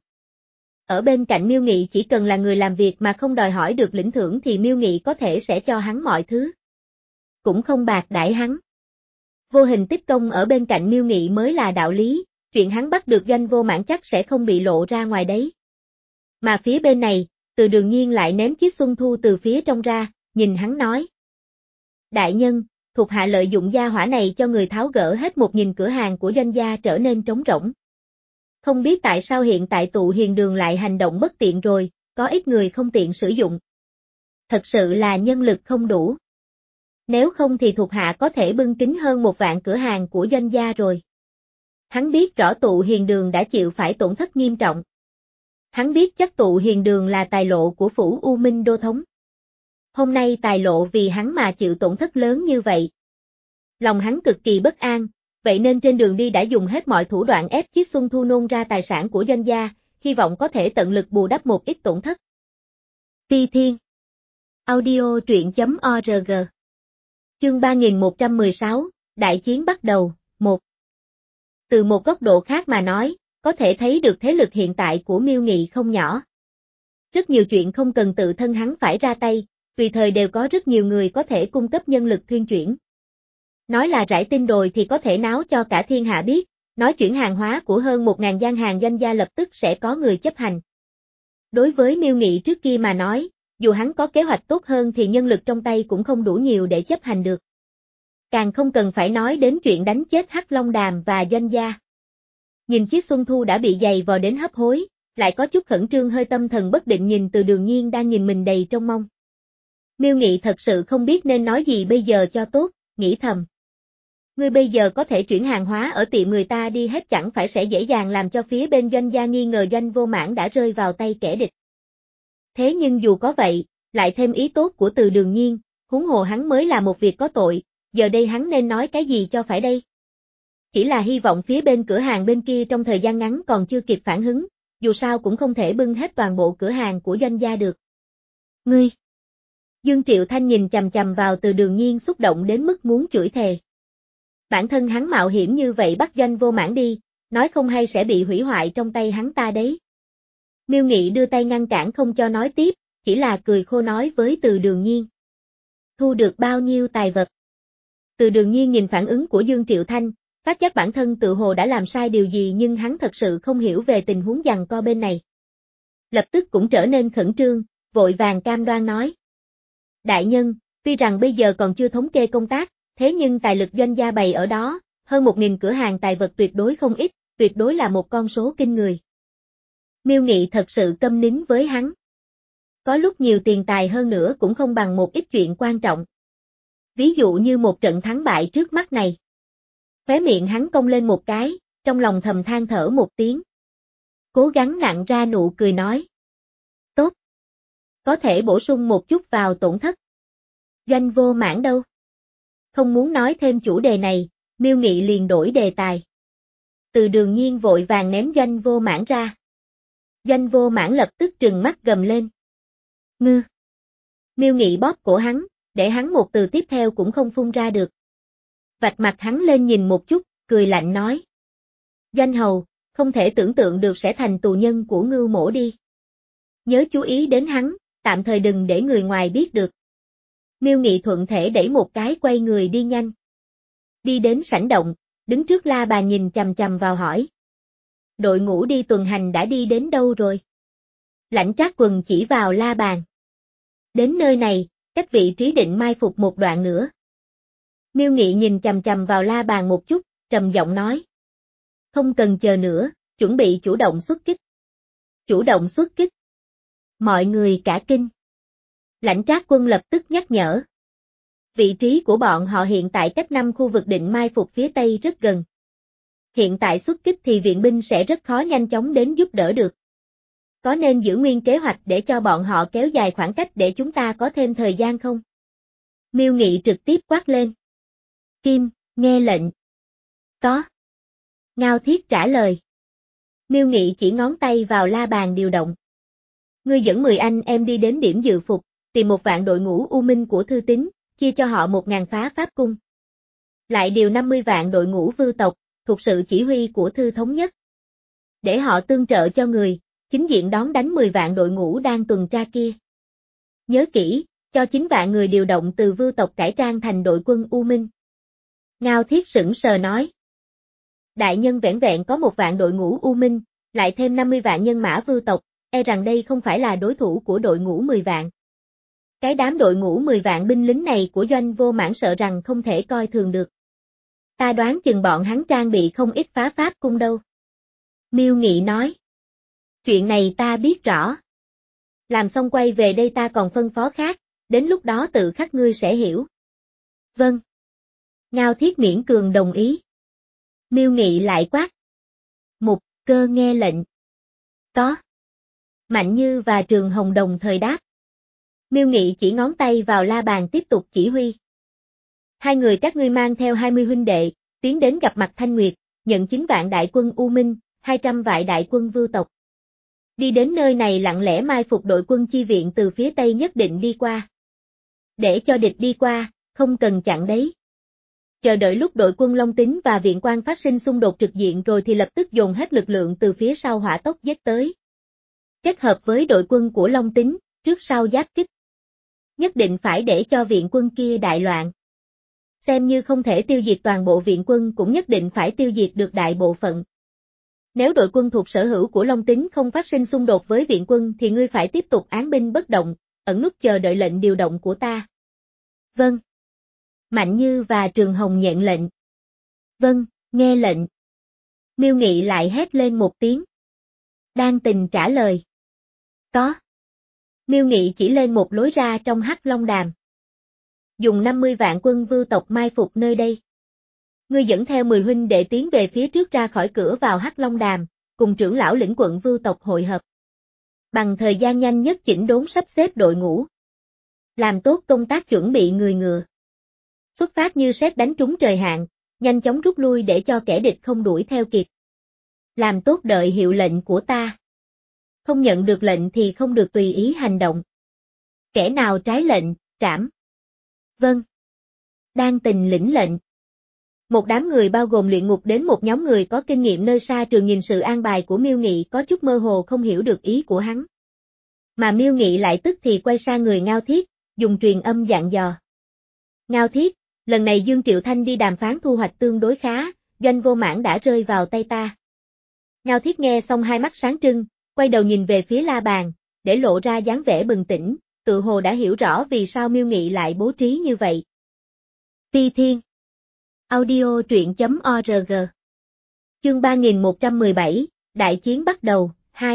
Speaker 1: Ở bên cạnh Miêu Nghị chỉ cần là người làm việc mà không đòi hỏi được lĩnh thưởng thì Miêu Nghị có thể sẽ cho hắn mọi thứ. Cũng không bạc đãi hắn. Vô hình tích công ở bên cạnh Miêu Nghị mới là đạo lý, chuyện hắn bắt được Doanh Vô Mãn chắc sẽ không bị lộ ra ngoài đấy. Mà phía bên này, Từ Đường Nhiên lại ném chiếc xuân thu từ phía trong ra, nhìn hắn nói. Đại nhân, thuộc hạ lợi dụng gia hỏa này cho người tháo gỡ hết một nghìn cửa hàng của doanh gia trở nên trống rỗng. Không biết tại sao hiện tại tụ hiền đường lại hành động bất tiện rồi, có ít người không tiện sử dụng. Thật sự là nhân lực không đủ. Nếu không thì thuộc hạ có thể bưng kín hơn một vạn cửa hàng của doanh gia rồi. Hắn biết rõ tụ hiền đường đã chịu phải tổn thất nghiêm trọng. Hắn biết chắc tụ hiền đường là tài lộ của phủ U Minh Đô Thống. Hôm nay tài lộ vì hắn mà chịu tổn thất lớn như vậy. Lòng hắn cực kỳ bất an, vậy nên trên đường đi đã dùng hết mọi thủ đoạn ép chiếc xuân thu nôn ra tài sản của doanh gia, hy vọng có thể tận lực bù đắp một ít tổn thất. Phi Thiên Audio truyện chấm org Chương ba nghìn một trăm mười sáu, Đại chiến bắt đầu, một. Từ một góc độ khác mà nói, có thể thấy được thế lực hiện tại của Miêu Nghị không nhỏ. Rất nhiều chuyện không cần tự thân hắn phải ra tay, tùy thời đều có rất nhiều người có thể cung cấp nhân lực thuyên chuyển. Nói là rải tin đồn thì có thể náo cho cả thiên hạ biết, nói chuyển hàng hóa của hơn một nghìn gian hàng doanh gia lập tức sẽ có người chấp hành. Đối với Miêu Nghị trước kia mà nói, dù hắn có kế hoạch tốt hơn thì nhân lực trong tay cũng không đủ nhiều để chấp hành được. Càng không cần phải nói đến chuyện đánh chết Hắc Long Đàm và doanh gia. Nhìn chiếc xuân thu đã bị giày vò đến hấp hối, lại có chút khẩn trương hơi tâm thần bất định nhìn Từ Đường Nhiên đang nhìn mình đầy trông mong. Miêu Nghị thật sự không biết nên nói gì bây giờ cho tốt, nghĩ thầm. Ngươi bây giờ có thể chuyển hàng hóa ở tiệm người ta đi hết chẳng phải sẽ dễ dàng làm cho phía bên doanh gia nghi ngờ Doanh Vô Mãn đã rơi vào tay kẻ địch. Thế nhưng dù có vậy, lại thêm ý tốt của Từ Đường Nhiên, huống hồ hắn mới là một việc có tội, giờ đây hắn nên nói cái gì cho phải đây? Chỉ là hy vọng phía bên cửa hàng bên kia trong thời gian ngắn còn chưa kịp phản hứng, dù sao cũng không thể bưng hết toàn bộ cửa hàng của doanh gia được. Ngươi! Dương Triệu Thanh nhìn chằm chằm vào Từ Đường Nhiên xúc động đến mức muốn chửi thề. Bản thân hắn mạo hiểm như vậy bắt Doanh Vô Mãn đi, nói không hay sẽ bị hủy hoại trong tay hắn ta đấy. Miêu Nghị đưa tay ngăn cản không cho nói tiếp, chỉ là cười khô nói với Từ Đường Nhiên. Thu được bao nhiêu tài vật? Từ Đường Nhiên nhìn phản ứng của Dương Triệu Thanh, phát giác bản thân tự hồ đã làm sai điều gì nhưng hắn thật sự không hiểu về tình huống giằng co bên này. Lập tức cũng trở nên khẩn trương, vội vàng cam đoan nói. Đại nhân, tuy rằng bây giờ còn chưa thống kê công tác, thế nhưng tài lực doanh gia bày ở đó, hơn một nghìn cửa hàng tài vật tuyệt đối không ít, tuyệt đối là một con số kinh người. Miêu Nghị thật sự câm nín với hắn. Có lúc nhiều tiền tài hơn nữa cũng không bằng một ít chuyện quan trọng. Ví dụ như một trận thắng bại trước mắt này. Khóe miệng hắn cong lên một cái, trong lòng thầm than thở một tiếng. Cố gắng nặn ra nụ cười nói. Tốt. Có thể bổ sung một chút vào tổn thất. Doanh Vô Mãn đâu? Không muốn nói thêm chủ đề này, Miêu Nghị liền đổi đề tài. Từ Đường Nhiên vội vàng ném Doanh Vô Mãn ra. Doanh Vô Mãn lập tức trừng mắt gầm lên. Ngư. Miêu Nghị bóp cổ hắn, để hắn một từ tiếp theo cũng không phun ra được. Vạch mặt hắn lên nhìn một chút, cười lạnh nói. Doanh hầu, không thể tưởng tượng được sẽ thành tù nhân của Ngưu Mỗ đi. Nhớ chú ý đến hắn, tạm thời đừng để người ngoài biết được. Miêu Nghị thuận thể đẩy một cái quay người đi nhanh. Đi đến sảnh động, đứng trước la bàn nhìn chằm chằm vào hỏi. Đội ngũ đi tuần hành đã đi đến đâu rồi? Lãnh Trác Quần chỉ vào la bàn. Đến nơi này, cách vị trí định mai phục một đoạn nữa. Miêu Nghị nhìn chằm chằm vào la bàn một chút, trầm giọng nói. Không cần chờ nữa, chuẩn bị chủ động xuất kích. Chủ động xuất kích. Mọi người cả kinh. Lãnh Trác Quân lập tức nhắc nhở. Vị trí của bọn họ hiện tại cách năm khu vực định mai phục phía Tây rất gần. Hiện tại xuất kích thì viện binh sẽ rất khó nhanh chóng đến giúp đỡ được. Có nên giữ nguyên kế hoạch để cho bọn họ kéo dài khoảng cách để chúng ta có thêm thời gian không? Miêu Nghị trực tiếp quát lên. Kim, nghe lệnh. Có. Ngao Thiết trả lời. Miêu Nghị chỉ ngón tay vào la bàn điều động. Ngươi dẫn mười anh em đi đến điểm dự phục, tìm một vạn đội ngũ U Minh của Thư Tín, chia cho họ một ngàn phá pháp cung. Lại điều năm mươi vạn đội ngũ vư tộc, thuộc sự chỉ huy của Thư Thống Nhất. Để họ tương trợ cho người, chính diện đón đánh mười vạn đội ngũ đang tuần tra kia. Nhớ kỹ, cho chín vạn người điều động từ Vưu tộc cải trang thành đội quân U Minh. Ngao Thiết sững sờ nói. Đại nhân vẻn vẹn có một vạn đội ngũ U Minh, lại thêm năm mươi vạn nhân mã Vưu tộc, e rằng đây không phải là đối thủ của đội ngũ mười vạn. Cái đám đội ngũ mười vạn binh lính này của Doanh Vô Mãn sợ rằng không thể coi thường được. Ta đoán chừng bọn hắn trang bị không ít phá pháp cung đâu. Miêu Nghị nói. Chuyện này ta biết rõ. Làm xong quay về đây ta còn phân phó khác, đến lúc đó tự khắc ngươi sẽ hiểu. Vâng. Ngao Thiết miễn cường đồng ý. Miêu Nghị lại quát. Mục Cơ nghe lệnh. Có. Mạnh Như và Trường Hồng đồng thời đáp. Miêu Nghị chỉ ngón tay vào la bàn tiếp tục chỉ huy. Hai người các ngươi mang theo hai mươi huynh đệ, tiến đến gặp mặt Thanh Nguyệt, nhận chín vạn đại quân U Minh, hai trăm vạn đại quân Vưu tộc. Đi đến nơi này lặng lẽ mai phục đội quân chi viện từ phía Tây nhất định đi qua. Để cho địch đi qua, không cần chặn đấy. Chờ đợi lúc đội quân Long Tính và viện quan phát sinh xung đột trực diện rồi thì lập tức dồn hết lực lượng từ phía sau hỏa tốc giết tới. Kết hợp với đội quân của Long Tính, trước sau giáp kích. Nhất định phải để cho viện quân kia đại loạn. Xem như không thể tiêu diệt toàn bộ viện quân cũng nhất định phải tiêu diệt được đại bộ phận. Nếu đội quân thuộc sở hữu của Long Tính không phát sinh xung đột với viện quân thì ngươi phải tiếp tục án binh bất động, ẩn núp chờ đợi lệnh điều động của ta. Vâng. Mạnh Như và Trường Hồng nhận lệnh. Vâng, nghe lệnh. Miêu Nghị lại hét lên một tiếng. Đan Tình trả lời. Có. Miêu Nghị chỉ lên một lối ra trong Hắc Long Đàm. Dùng năm mươi vạn quân Vưu tộc mai phục nơi đây. Ngươi dẫn theo mười huynh đệ tiến về phía trước ra khỏi cửa vào Hắc Long Đàm, cùng trưởng lão lĩnh quận Vưu tộc hội hợp. Bằng thời gian nhanh nhất chỉnh đốn sắp xếp đội ngũ. Làm tốt công tác chuẩn bị người ngựa. Xuất phát như sét đánh trúng trời hạn, nhanh chóng rút lui để cho kẻ địch không đuổi theo kịp. Làm tốt đợi hiệu lệnh của ta. Không nhận được lệnh thì không được tùy ý hành động. Kẻ nào trái lệnh, trảm. Vâng. Đan Tình lĩnh lệnh. Một đám người bao gồm luyện ngục đến một nhóm người có kinh nghiệm nơi xa trường nhìn sự an bài của Miêu Nghị có chút mơ hồ không hiểu được ý của hắn. Mà Miêu Nghị lại tức thì quay sang người Ngao Thiết, dùng truyền âm dặn dò. Ngao Thiết, lần này Dương Triệu Thanh đi đàm phán thu hoạch tương đối khá, Doanh Vô Mãn đã rơi vào tay ta. Ngao Thiết nghe xong hai mắt sáng trưng, quay đầu nhìn về phía la bàn, để lộ ra dáng vẻ bừng tỉnh, tự hồ đã hiểu rõ vì sao Miêu Nghị lại bố trí như vậy. Ti Thiên Audio truyện chấm org Chương ba nghìn một trăm mười bảy, Đại chiến bắt đầu, hai.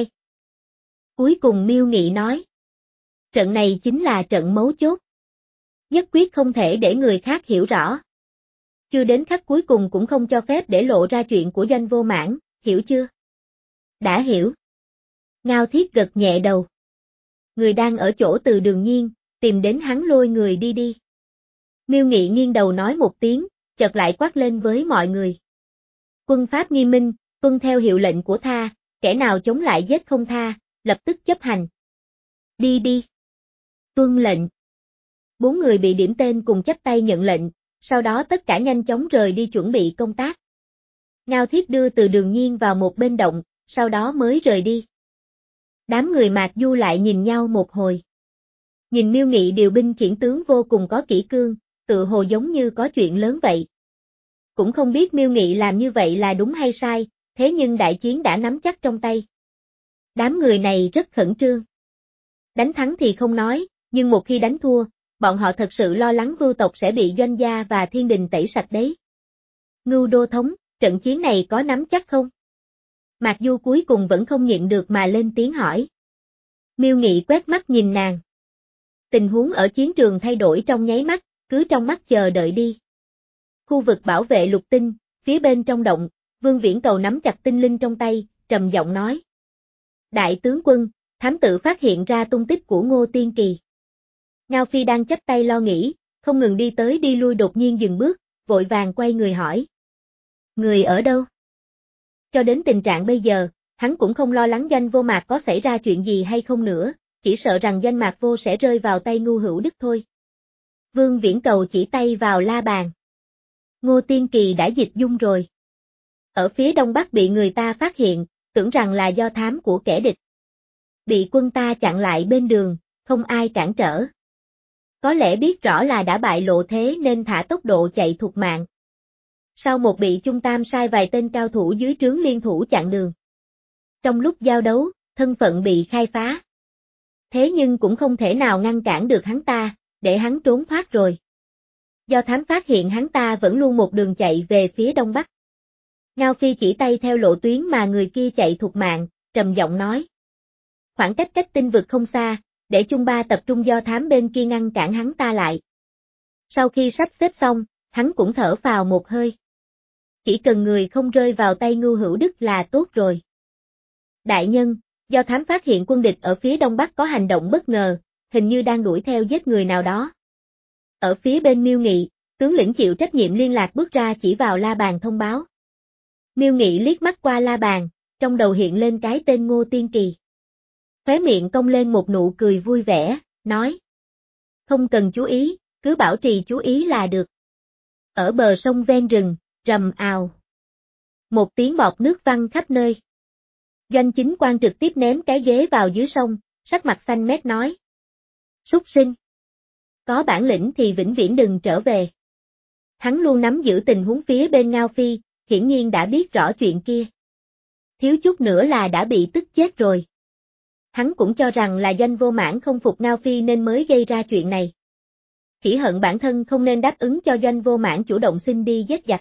Speaker 1: Cuối cùng Miêu Nghị nói. Trận này chính là trận mấu chốt. Nhất quyết không thể để người khác hiểu rõ. Chưa đến khắc cuối cùng cũng không cho phép để lộ ra chuyện của Doanh Vô Mãn, hiểu chưa? Đã hiểu. Ngao Thiết gật nhẹ đầu. Người đang ở chỗ Từ Đường Nhiên, tìm đến hắn lôi người đi đi. Miêu Nghị nghiêng đầu nói một tiếng, chợt lại quát lên với mọi người. Quân pháp nghiêm minh, tuân theo hiệu lệnh của ta, kẻ nào chống lại giết không tha, lập tức chấp hành. Đi đi. Tuân lệnh. Bốn người bị điểm tên cùng chắp tay nhận lệnh, sau đó tất cả nhanh chóng rời đi chuẩn bị công tác. Ngao Thiết đưa Từ Đường Nhiên vào một bên động, sau đó mới rời đi. Đám người Mạc Du lại nhìn nhau một hồi. Nhìn Miêu Nghị điều binh khiển tướng vô cùng có kỷ cương, tự hồ giống như có chuyện lớn vậy. Cũng không biết Miêu Nghị làm như vậy là đúng hay sai, thế nhưng đại chiến đã nắm chắc trong tay. Đám người này rất khẩn trương. Đánh thắng thì không nói, nhưng một khi đánh thua, bọn họ thật sự lo lắng Vưu tộc sẽ bị Doanh gia và Thiên Đình tẩy sạch đấy. Ngưu Đô Thống, trận chiến này có nắm chắc không? Mạc Du cuối cùng vẫn không nhịn được mà lên tiếng hỏi. Miêu Nghị quét mắt nhìn nàng. Tình huống ở chiến trường thay đổi trong nháy mắt, cứ trong mắt chờ đợi đi. Khu vực bảo vệ lục tinh, phía bên trong động, Vương Viễn Cầu nắm chặt tinh linh trong tay, trầm giọng nói. Đại tướng quân, thám tử phát hiện ra tung tích của Ngô Tiên Kỳ. Ngao Phi đang chắp tay lo nghĩ, không ngừng đi tới đi lui đột nhiên dừng bước, vội vàng quay người hỏi. Người ở đâu? Cho đến tình trạng bây giờ, hắn cũng không lo lắng Doanh Vô Mạc có xảy ra chuyện gì hay không nữa, chỉ sợ rằng Doanh Mạc Vô sẽ rơi vào tay Ngưu Hữu Đức thôi. Vương Viễn Cầu chỉ tay vào la bàn. Ngô Tiên Kỳ đã dịch dung rồi. Ở phía đông bắc bị người ta phát hiện, tưởng rằng là do thám của kẻ địch. Bị quân ta chặn lại bên đường, không ai cản trở. Có lẽ biết rõ là đã bại lộ thế nên thả tốc độ chạy thục mạng. Sau một bị Chung Tam sai vài tên cao thủ dưới trướng liên thủ chặn đường. Trong lúc giao đấu, thân phận bị khai phá. Thế nhưng cũng không thể nào ngăn cản được hắn ta, để hắn trốn thoát rồi. Do thám phát hiện hắn ta vẫn luôn một đường chạy về phía đông bắc. Ngao Phi chỉ tay theo lộ tuyến mà người kia chạy thục mạng, trầm giọng nói. Khoảng cách cách tinh vực không xa, để Chung Ba tập trung do thám bên kia ngăn cản hắn ta lại. Sau khi sắp xếp xong, hắn cũng thở phào một hơi. Chỉ cần người không rơi vào tay Ngưu Hữu Đức là tốt rồi. Đại nhân, do thám phát hiện quân địch ở phía đông bắc có hành động bất ngờ, hình như đang đuổi theo giết người nào đó. Ở phía bên Miêu Nghị, tướng lĩnh chịu trách nhiệm liên lạc bước ra chỉ vào La Bàn thông báo. Miêu Nghị liếc mắt qua La Bàn, trong đầu hiện lên cái tên Ngô Tiên Kỳ. Khóe miệng cong lên một nụ cười vui vẻ, nói. Không cần chú ý, cứ bảo trì chú ý là được. Ở bờ sông ven rừng, rầm ào. Một tiếng bọt nước văng khắp nơi. Doanh Chính Quang trực tiếp ném cái ghế vào dưới sông, sắc mặt xanh mét nói. Súc sinh. Có bản lĩnh thì vĩnh viễn đừng trở về. Hắn luôn nắm giữ tình huống phía bên Ngao Phi, hiển nhiên đã biết rõ chuyện kia. Thiếu chút nữa là đã bị tức chết rồi. Hắn cũng cho rằng là Doanh Vô Mãn không phục Ngao Phi nên mới gây ra chuyện này. Chỉ hận bản thân không nên đáp ứng cho Doanh Vô Mãn chủ động xin đi giết giặc.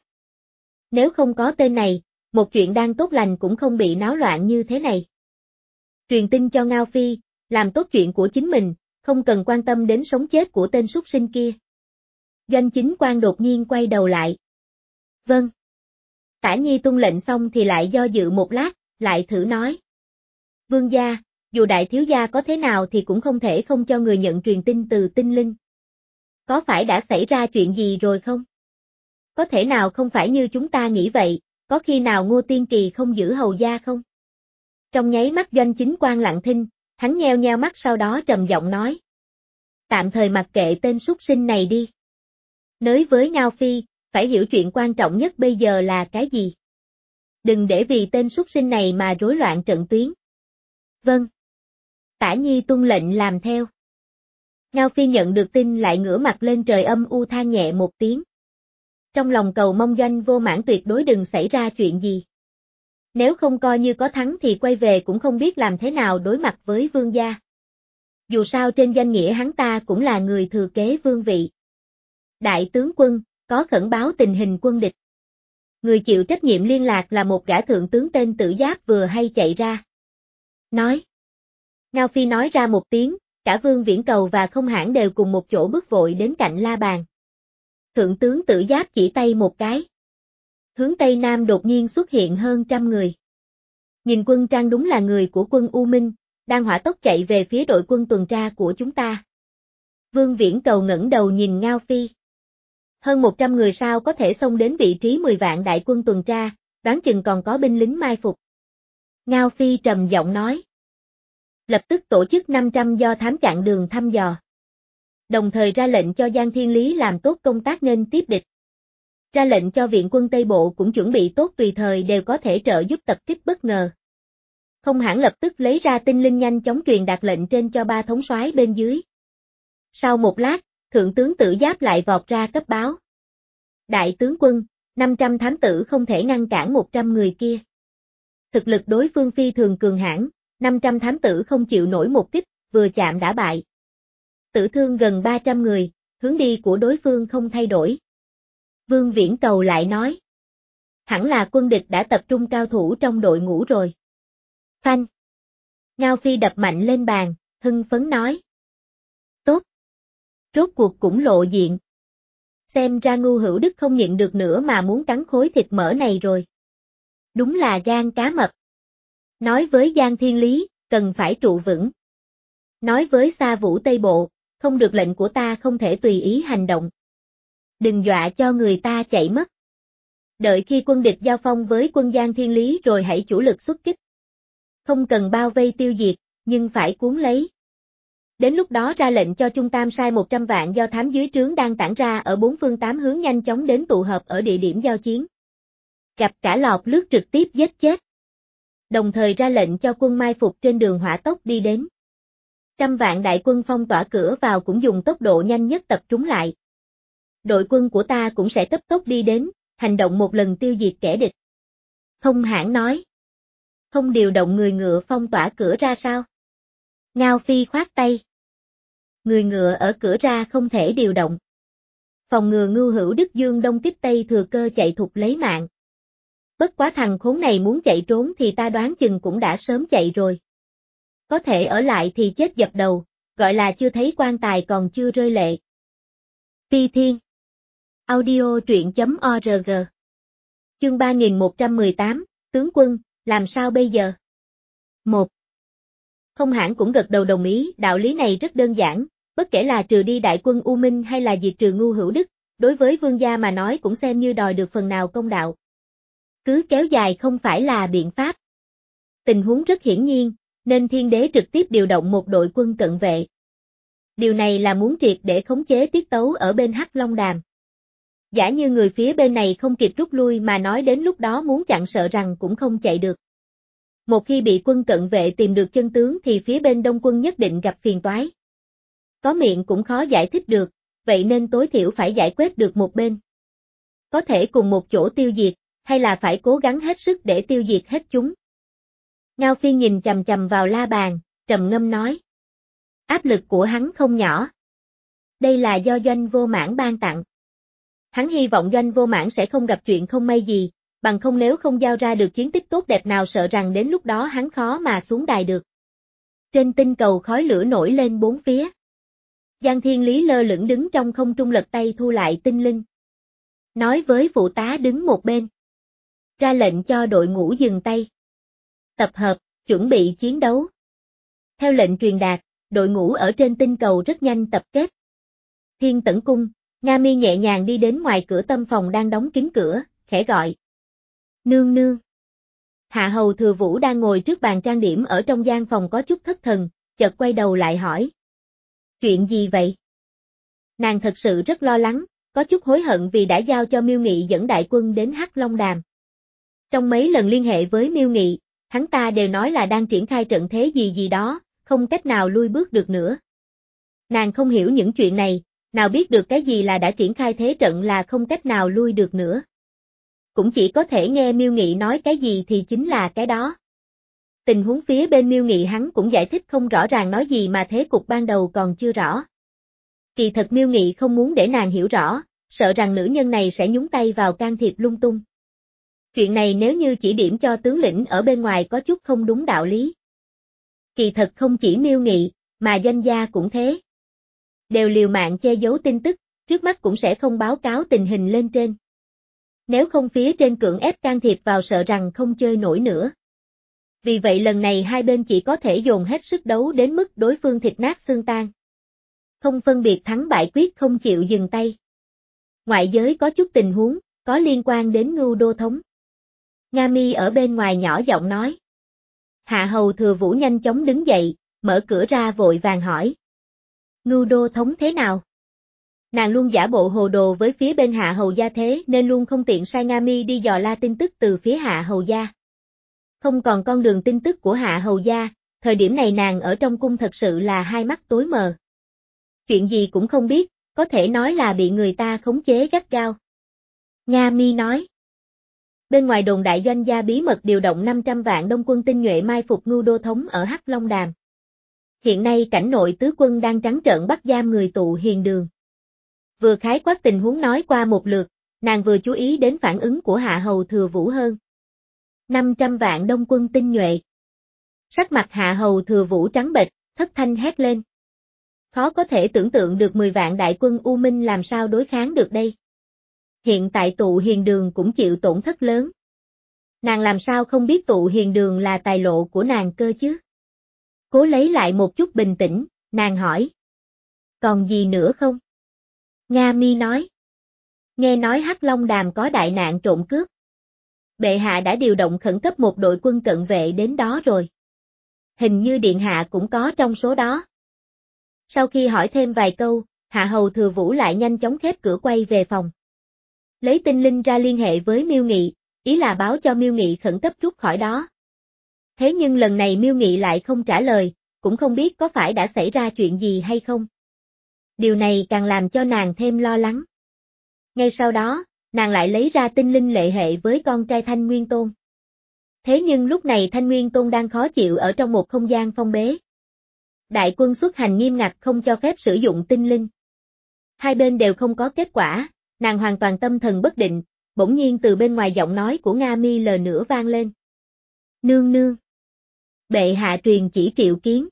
Speaker 1: Nếu không có tên này, một chuyện đang tốt lành cũng không bị náo loạn như thế này. Truyền tin cho Ngao Phi, làm tốt chuyện của chính mình, không cần quan tâm đến sống chết của tên súc sinh kia. Doanh Chính Quang đột nhiên quay đầu lại. Vâng. Tả Nhi tuân lệnh xong thì lại do dự một lát, lại thử nói. Vương gia, dù đại thiếu gia có thế nào thì cũng không thể không cho người nhận truyền tin từ tinh linh. Có phải đã xảy ra chuyện gì rồi không? Có thể nào không phải như chúng ta nghĩ vậy, có khi nào Ngô Tiên Kỳ không giữ hầu gia không? Trong nháy mắt Doanh Chính Quang lặng thinh, hắn nheo nheo mắt sau đó trầm giọng nói. Tạm thời mặc kệ tên súc sinh này đi. Nới với Ngao Phi, phải hiểu chuyện quan trọng nhất bây giờ là cái gì? Đừng để vì tên súc sinh này mà rối loạn trận tuyến. Vâng. Tả Nhi tuân lệnh làm theo. Ngao Phi nhận được tin lại ngửa mặt lên trời âm u than nhẹ một tiếng. Trong lòng cầu mong Doanh Vô Mãn tuyệt đối đừng xảy ra chuyện gì. Nếu không coi như có thắng thì quay về cũng không biết làm thế nào đối mặt với vương gia. Dù sao trên danh nghĩa hắn ta cũng là người thừa kế vương vị. Đại tướng quân, có khẩn báo tình hình quân địch. Người chịu trách nhiệm liên lạc là một gã thượng tướng tên Tử Giáp vừa hay chạy ra. Nói. Ngao Phi nói ra một tiếng, cả Vương Viễn Cầu và Không Hãn đều cùng một chỗ bước vội đến cạnh La Bàn. Thượng tướng Tử Giáp chỉ tay một cái. Hướng Tây Nam đột nhiên xuất hiện hơn trăm người. Nhìn quân trang đúng là người của quân U Minh, đang hỏa tốc chạy về phía đội quân tuần tra của chúng ta. Vương Viễn Cầu ngẩng đầu nhìn Ngao Phi. Hơn một trăm người sao có thể xông đến vị trí mười vạn đại quân tuần tra, đoán chừng còn có binh lính mai phục. Ngao Phi trầm giọng nói. Lập tức tổ chức năm trăm do thám chặn đường thăm dò. Đồng thời ra lệnh cho Giang Thiên Lý làm tốt công tác nghênh tiếp địch. Ra lệnh cho viện quân Tây Bộ cũng chuẩn bị tốt tùy thời đều có thể trợ giúp tập kích bất ngờ. Không Hãn lập tức lấy ra tinh linh nhanh chóng truyền đạt lệnh trên cho ba thống soái bên dưới. Sau một lát, Thượng tướng Tử Giáp lại vọt ra cấp báo. Đại tướng quân, năm trăm thám tử không thể ngăn cản một trăm người kia. Thực lực đối phương phi thường cường hãn, năm trăm thám tử không chịu nổi một kích, vừa chạm đã bại. Tử thương gần ba trăm người, hướng đi của đối phương không thay đổi. Vương Viễn Cầu lại nói. Hẳn là quân địch đã tập trung cao thủ trong đội ngũ rồi. Phanh. Ngao Phi đập mạnh lên bàn, hưng phấn nói. Tốt. Rốt cuộc cũng lộ diện. Xem ra Ngưu Hữu Đức không nhịn được nữa mà muốn cắn khối thịt mỡ này rồi. Đúng là gan cá mập. Nói với Giang Thiên Lý, cần phải trụ vững. Nói với Sa Vũ Tây Bộ, không được lệnh của ta không thể tùy ý hành động. Đừng dọa cho người ta chạy mất. Đợi khi quân địch giao phong với quân Giang Thiên Lý rồi hãy chủ lực xuất kích. Không cần bao vây tiêu diệt, nhưng phải cuốn lấy. Đến lúc đó ra lệnh cho Trung Tam sai một trăm vạn do thám dưới trướng đang tản ra ở bốn phương tám hướng nhanh chóng đến tụ hợp ở địa điểm giao chiến. gặp cả lọt lướt trực tiếp giết chết. Đồng thời ra lệnh cho quân mai phục trên đường hỏa tốc đi đến. Trăm vạn đại quân phong tỏa cửa vào cũng dùng tốc độ nhanh nhất tập trung lại. Đội quân của ta cũng sẽ cấp tốc đi đến, hành động một lần tiêu diệt kẻ địch. Không hãn nói. Không điều động người ngựa phong tỏa cửa ra sao? Ngao Phi khoát tay. Người ngựa ở cửa ra không thể điều động. Phòng ngừa Ngưu Hữu Đức Dương Đông tiếp Tây thừa cơ chạy thục lấy mạng. Bất quá thằng khốn này muốn chạy trốn thì ta đoán chừng cũng đã sớm chạy rồi. Có thể ở lại thì chết dập đầu, gọi là chưa thấy quan tài còn chưa rơi lệ. Phi Thiên. Audio truyện.org. Chương ba nghìn một trăm mười tám, tướng quân, làm sao bây giờ? một. Không hãn cũng gật đầu đồng ý, đạo lý này rất đơn giản, bất kể là trừ đi đại quân U Minh hay là diệt trừ Ngưu Hữu Đức, đối với vương gia mà nói cũng xem như đòi được phần nào công đạo. Cứ kéo dài không phải là biện pháp. Tình huống rất hiển nhiên, nên thiên đế trực tiếp điều động một đội quân cận vệ. Điều này là muốn triệt để khống chế tiết tấu ở bên Hắc Long Đàm. Giả như người phía bên này không kịp rút lui mà nói đến lúc đó muốn chặn sợ rằng cũng không chạy được. Một khi bị quân cận vệ tìm được chân tướng thì phía bên Đông quân nhất định gặp phiền toái. Có miệng cũng khó giải thích được, vậy nên tối thiểu phải giải quyết được một bên. Có thể cùng một chỗ tiêu diệt, hay là phải cố gắng hết sức để tiêu diệt hết chúng. Ngao Phi nhìn chằm chằm vào la bàn, trầm ngâm nói. Áp lực của hắn không nhỏ. Đây là do Doanh Vô Mãn ban tặng. Hắn hy vọng Doanh Vô Mãn sẽ không gặp chuyện không may gì, bằng không nếu không giao ra được chiến tích tốt đẹp nào sợ rằng đến lúc đó hắn khó mà xuống đài được. Trên tinh cầu khói lửa nổi lên bốn phía. Giang Thiên Lý lơ lửng đứng trong không trung lật tay thu lại tinh linh. Nói với phụ tá đứng một bên. Ra lệnh cho đội ngũ dừng tay. Tập hợp, chuẩn bị chiến đấu. Theo lệnh truyền đạt, đội ngũ ở trên tinh cầu rất nhanh tập kết. Thiên Tẩn Cung, Nga Mi nhẹ nhàng đi đến ngoài cửa tâm phòng đang đóng kín cửa, khẽ gọi. Nương nương. Hạ hầu Thừa Vũ đang ngồi trước bàn trang điểm ở trong gian phòng có chút thất thần, chợt quay đầu lại hỏi. Chuyện gì vậy? Nàng thật sự rất lo lắng, có chút hối hận vì đã giao cho Miêu Nghị dẫn đại quân đến Hắc Long Đàm. Trong mấy lần liên hệ với Miêu Nghị, hắn ta đều nói là đang triển khai trận thế gì gì đó, không cách nào lui bước được nữa. Nàng không hiểu những chuyện này, nào biết được cái gì là đã triển khai thế trận là không cách nào lui được nữa. Cũng chỉ có thể nghe Miêu Nghị nói cái gì thì chính là cái đó. Tình huống phía bên Miêu Nghị hắn cũng giải thích không rõ ràng nói gì mà thế cục ban đầu còn chưa rõ. Kỳ thật Miêu Nghị không muốn để nàng hiểu rõ, sợ rằng nữ nhân này sẽ nhúng tay vào can thiệp lung tung. Chuyện này nếu như chỉ điểm cho tướng lĩnh ở bên ngoài có chút không đúng đạo lý. Kỳ thật không chỉ Miêu Nghị, mà Doanh gia cũng thế. Đều liều mạng che giấu tin tức, trước mắt cũng sẽ không báo cáo tình hình lên trên. Nếu không phía trên cưỡng ép can thiệp vào sợ rằng không chơi nổi nữa. Vì vậy lần này hai bên chỉ có thể dồn hết sức đấu đến mức đối phương thịt nát xương tan. Không phân biệt thắng bại quyết không chịu dừng tay. Ngoại giới có chút tình huống, có liên quan đến Ngưu Đô Thống. Nga Mi ở bên ngoài nhỏ giọng nói. Hạ hầu Thừa Vũ nhanh chóng đứng dậy, mở cửa ra vội vàng hỏi. Ngưu Đô Thống thế nào? Nàng luôn giả bộ hồ đồ với phía bên Hạ hầu gia thế nên luôn không tiện sai Nga Mi đi dò la tin tức từ phía Hạ hầu gia. Không còn con đường tin tức của Hạ hầu gia, thời điểm này nàng ở trong cung thật sự là hai mắt tối mờ. Chuyện gì cũng không biết, có thể nói là bị người ta khống chế gắt gao. Nga Mi nói. Bên ngoài đồn đại Doanh gia bí mật điều động năm trăm vạn đông quân tinh nhuệ mai phục Ngưu Đô Thống ở Hắc Long Đàm. Hiện nay cảnh nội tứ quân đang trắng trợn bắt giam người tụ hiền đường. Vừa khái quát tình huống nói qua một lượt, nàng vừa chú ý đến phản ứng của Hạ hầu Thừa Vũ hơn. năm trăm vạn đông quân tinh nhuệ. Sắc mặt Hạ hầu Thừa Vũ trắng bệch, thất thanh hét lên. Khó có thể tưởng tượng được mười vạn đại quân U Minh làm sao đối kháng được đây. Hiện tại tụ hiền đường cũng chịu tổn thất lớn. Nàng làm sao không biết tụ hiền đường là tài lộ của nàng cơ chứ? Cố lấy lại một chút bình tĩnh, nàng hỏi. Còn gì nữa không? Nga Mi nói. Nghe nói Hắc Long Đàm có đại nạn trộm cướp. Bệ hạ đã điều động khẩn cấp một đội quân cận vệ đến đó rồi. Hình như điện hạ cũng có trong số đó. Sau khi hỏi thêm vài câu, Hạ hầu Thừa Vũ lại nhanh chóng khép cửa quay về phòng. Lấy tinh linh ra liên hệ với Miêu Nghị, ý là báo cho Miêu Nghị khẩn cấp rút khỏi đó. Thế nhưng lần này Miêu Nghị lại không trả lời, cũng không biết có phải đã xảy ra chuyện gì hay không. Điều này càng làm cho nàng thêm lo lắng. Ngay sau đó, nàng lại lấy ra tinh linh lệ hệ với con trai Thanh Nguyên Tôn. Thế nhưng lúc này Thanh Nguyên Tôn đang khó chịu ở trong một không gian phong bế. Đại quân xuất hành nghiêm ngặt không cho phép sử dụng tinh linh. Hai bên đều không có kết quả, nàng hoàn toàn tâm thần bất định, bỗng nhiên từ bên ngoài giọng nói của Nga Mi lần nữa vang lên. Nương nương. Bệ hạ truyền chỉ triệu kiến.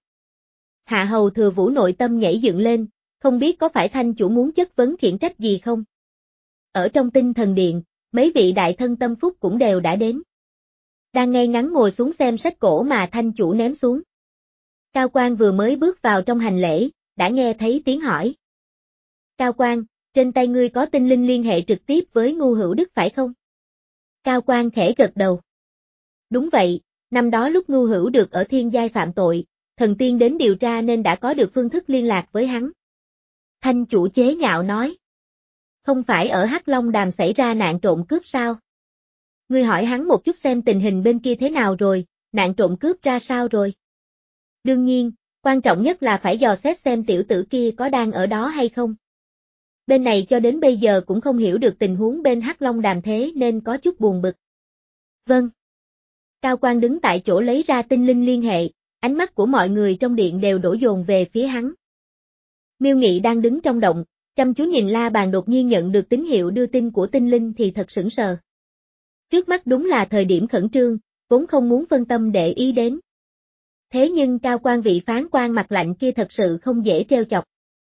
Speaker 1: Hạ hầu thừa vũ nội tâm nhảy dựng lên, không biết có phải thanh chủ muốn chất vấn khiển trách gì không? Ở trong tinh thần điện, mấy vị đại thân tâm phúc cũng đều đã đến. Đang ngay ngắn ngồi xuống xem sách cổ mà thanh chủ ném xuống. Cao Quang vừa mới bước vào trong hành lễ, đã nghe thấy tiếng hỏi. Cao Quang, trên tay ngươi có tinh linh liên hệ trực tiếp với Ngưu Hữu Đức phải không? Cao Quang khẽ gật đầu. Đúng vậy, năm đó lúc Ngưu Hữu Được ở thiên giai phạm tội, thần tiên đến điều tra nên đã có được phương thức liên lạc với hắn. Thanh chủ chế nhạo nói. Không phải ở Hắc Long Đàm xảy ra nạn trộm cướp sao? Ngươi hỏi hắn một chút xem tình hình bên kia thế nào rồi, nạn trộm cướp ra sao rồi? Đương nhiên, quan trọng nhất là phải dò xét xem tiểu tử kia có đang ở đó hay không. Bên này cho đến bây giờ cũng không hiểu được tình huống bên Hắc Long Đàm thế nên có chút buồn bực. Vâng. Cao Quang đứng tại chỗ lấy ra tinh linh liên hệ, ánh mắt của mọi người trong điện đều đổ dồn về phía hắn. Miêu Nghị đang đứng trong động, chăm chú nhìn la bàn đột nhiên nhận được tín hiệu đưa tin của tinh linh thì thật sững sờ. Trước mắt đúng là thời điểm khẩn trương, vốn không muốn phân tâm để ý đến. Thế nhưng Cao Quang vị phán quan mặt lạnh kia thật sự không dễ trêu chọc.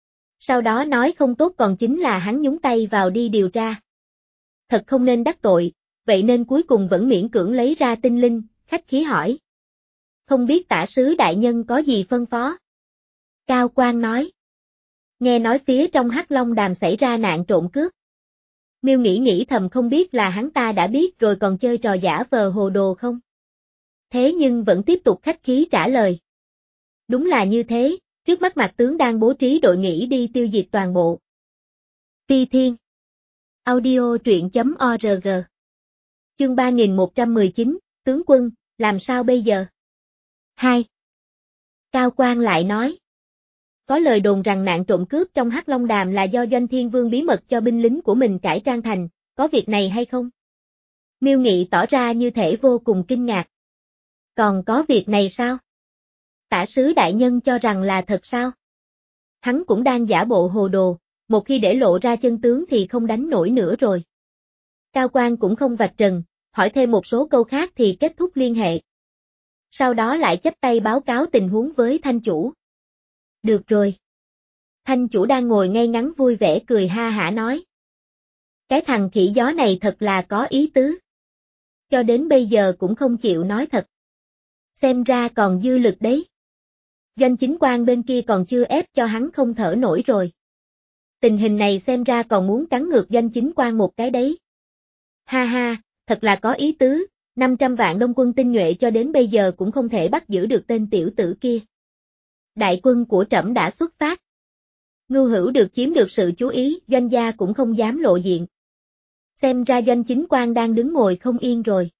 Speaker 1: Sau đó nói không tốt còn chính là hắn nhúng tay vào đi điều tra. Thật không nên đắc tội, vậy nên cuối cùng vẫn miễn cưỡng lấy ra tinh linh, khách khí hỏi. Không biết tả sứ đại nhân có gì phân phó? Cao Quang nói. Nghe nói phía trong Hắc Long Đàm xảy ra nạn trộm cướp. Miêu nghĩ nghĩ thầm không biết là hắn ta đã biết rồi còn chơi trò giả vờ hồ đồ không? Thế nhưng vẫn tiếp tục khách khí trả lời. Đúng là như thế, trước mắt Mạc tướng đang bố trí đội nghỉ đi tiêu diệt toàn bộ. Phi Thiên. Audio truyện chấm org. Chương ba nghìn một trăm mười chín, tướng quân, làm sao bây giờ? hai. Cao Quang lại nói. Có lời đồn rằng nạn trộm cướp trong Hắc Long Đàm là do Doanh Thiên Vương bí mật cho binh lính của mình cải trang thành, có việc này hay không? Miêu Nghị tỏ ra như thể vô cùng kinh ngạc. Còn có việc này sao? Tả sứ đại nhân cho rằng là thật sao? Hắn cũng đang giả bộ hồ đồ, một khi để lộ ra chân tướng thì không đánh nổi nữa rồi. Cao Quang cũng không vạch trần, hỏi thêm một số câu khác thì kết thúc liên hệ. Sau đó lại chắp tay báo cáo tình huống với thanh chủ. Được rồi. Thanh chủ đang ngồi ngay ngắn vui vẻ cười ha hả nói. Cái thằng khỉ gió này thật là có ý tứ. Cho đến bây giờ cũng không chịu nói thật. Xem ra còn dư lực đấy. Doanh chính quan bên kia còn chưa ép cho hắn không thở nổi rồi. Tình hình này xem ra còn muốn cắn ngược doanh chính quan một cái đấy. Ha ha, thật là có ý tứ, năm trăm vạn đông quân tinh nhuệ cho đến bây giờ cũng không thể bắt giữ được tên tiểu tử kia. Đại quân của trẫm đã xuất phát. Ngưu Hữu Được chiếm được sự chú ý, doanh gia cũng không dám lộ diện. Xem ra doanh chính quan đang đứng ngồi không yên rồi.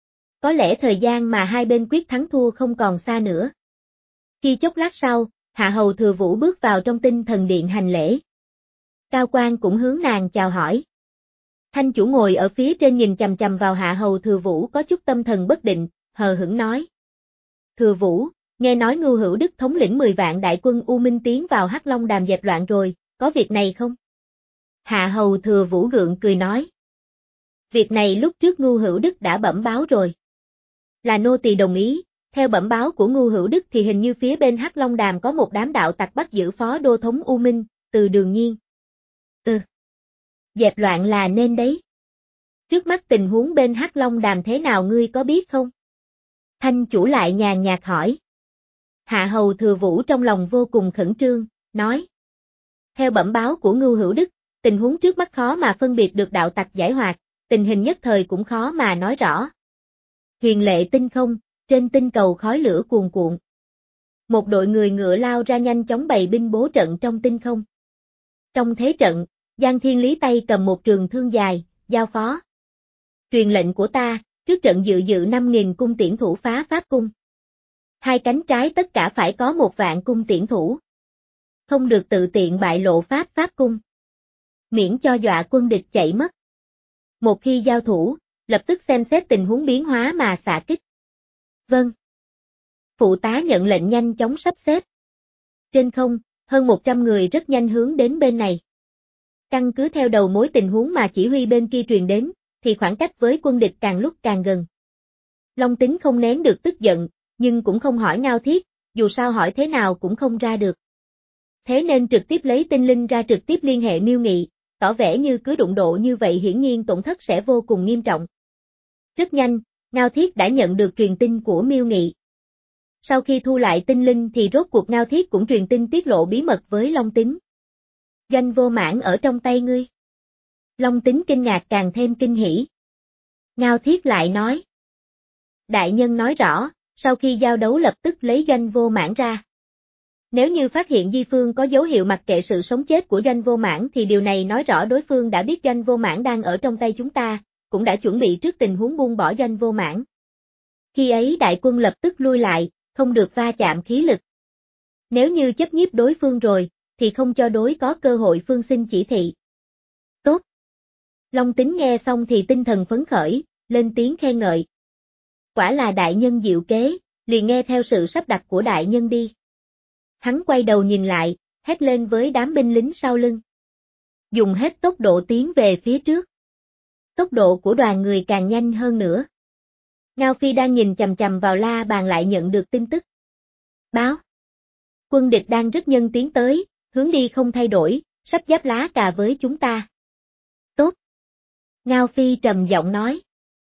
Speaker 1: Có lẽ thời gian mà hai bên quyết thắng thua không còn xa nữa. Khi chốc lát sau, Hạ Hầu Thừa Vũ bước vào trong tinh thần điện hành lễ. Cao Quang cũng hướng nàng chào hỏi. Thanh chủ ngồi ở phía trên nhìn chằm chằm vào Hạ Hầu Thừa Vũ có chút tâm thần bất định, hờ hững nói. Thừa Vũ, nghe nói Ngưu Hữu Đức thống lĩnh mười vạn đại quân U Minh tiến vào Hắc Long Đàm dẹp loạn rồi, có việc này không? Hạ Hầu Thừa Vũ gượng cười nói. Việc này lúc trước Ngưu Hữu Đức đã bẩm báo rồi. Là nô tỳ đồng ý, theo bẩm báo của Ngưu Hữu Đức thì hình như phía bên Hắc Long Đàm có một đám đạo tặc bắt giữ phó đô thống U Minh, Từ Đường Nhiên. Ừ. Dẹp loạn là nên đấy. Trước mắt tình huống bên Hắc Long Đàm thế nào ngươi có biết không? Thanh chủ lại nhàn nhạt hỏi. Hạ Hầu Thừa Vũ trong lòng vô cùng khẩn trương, nói. Theo bẩm báo của Ngưu Hữu Đức, tình huống trước mắt khó mà phân biệt được đạo tặc giải hoạt, tình hình nhất thời cũng khó mà nói rõ. Huyền lệ tinh không, trên tinh cầu khói lửa cuồn cuộn. Một đội người ngựa lao ra nhanh chóng bày binh bố trận trong tinh không. Trong thế trận, Giang Thiên Lý tay cầm một trường thương dài, giao phó. Truyền lệnh của ta, trước trận dự dự năm nghìn cung tiễn thủ phá Pháp cung. Hai cánh trái tất cả phải có một vạn cung tiễn thủ. Không được tự tiện bại lộ Pháp Pháp cung. Miễn cho dọa quân địch chạy mất. Một khi giao thủ, lập tức xem xét tình huống biến hóa mà xạ kích. Vâng. Phụ tá nhận lệnh nhanh chóng sắp xếp. Trên không, hơn một trăm người rất nhanh hướng đến bên này. Căn cứ theo đầu mối tình huống mà chỉ huy bên kia truyền đến, thì khoảng cách với quân địch càng lúc càng gần. Long Tính không nén được tức giận, nhưng cũng không hỏi Ngao Thiết, dù sao hỏi thế nào cũng không ra được. Thế nên trực tiếp lấy tinh linh ra trực tiếp liên hệ Miêu Nghị, tỏ vẻ như cứ đụng độ như vậy hiển nhiên tổn thất sẽ vô cùng nghiêm trọng. Rất nhanh, Ngao Thiết đã nhận được truyền tin của Miêu Nghị. Sau khi thu lại tinh linh thì rốt cuộc Ngao Thiết cũng truyền tin tiết lộ bí mật với Long Tính. Doanh Vô Mãn ở trong tay ngươi. Long Tính kinh ngạc càng thêm kinh hỉ. Ngao Thiết lại nói. Đại nhân nói rõ, sau khi giao đấu lập tức lấy Doanh Vô Mãn ra. Nếu như phát hiện Di Phương có dấu hiệu mặc kệ sự sống chết của Doanh Vô Mãn thì điều này nói rõ đối phương đã biết Doanh Vô Mãn đang ở trong tay chúng ta, cũng đã chuẩn bị trước tình huống buông bỏ Doanh Vô Mãn. Khi ấy đại quân lập tức lui lại, không được va chạm khí lực. Nếu như chấp nhiếp đối phương rồi, thì không cho đối có cơ hội phương xin chỉ thị. Tốt. Long Tính nghe xong thì tinh thần phấn khởi, lên tiếng khen ngợi. Quả là đại nhân diệu kế, liền nghe theo sự sắp đặt của đại nhân đi. Hắn quay đầu nhìn lại, hét lên với đám binh lính sau lưng. Dùng hết tốc độ tiến về phía trước. Tốc độ của đoàn người càng nhanh hơn nữa. Ngao Phi đang nhìn chằm chằm vào La Bàn lại nhận được tin tức. Báo. Quân địch đang rất nhân tiến tới, hướng đi không thay đổi, sắp giáp lá cà với chúng ta. Tốt. Ngao Phi trầm giọng nói.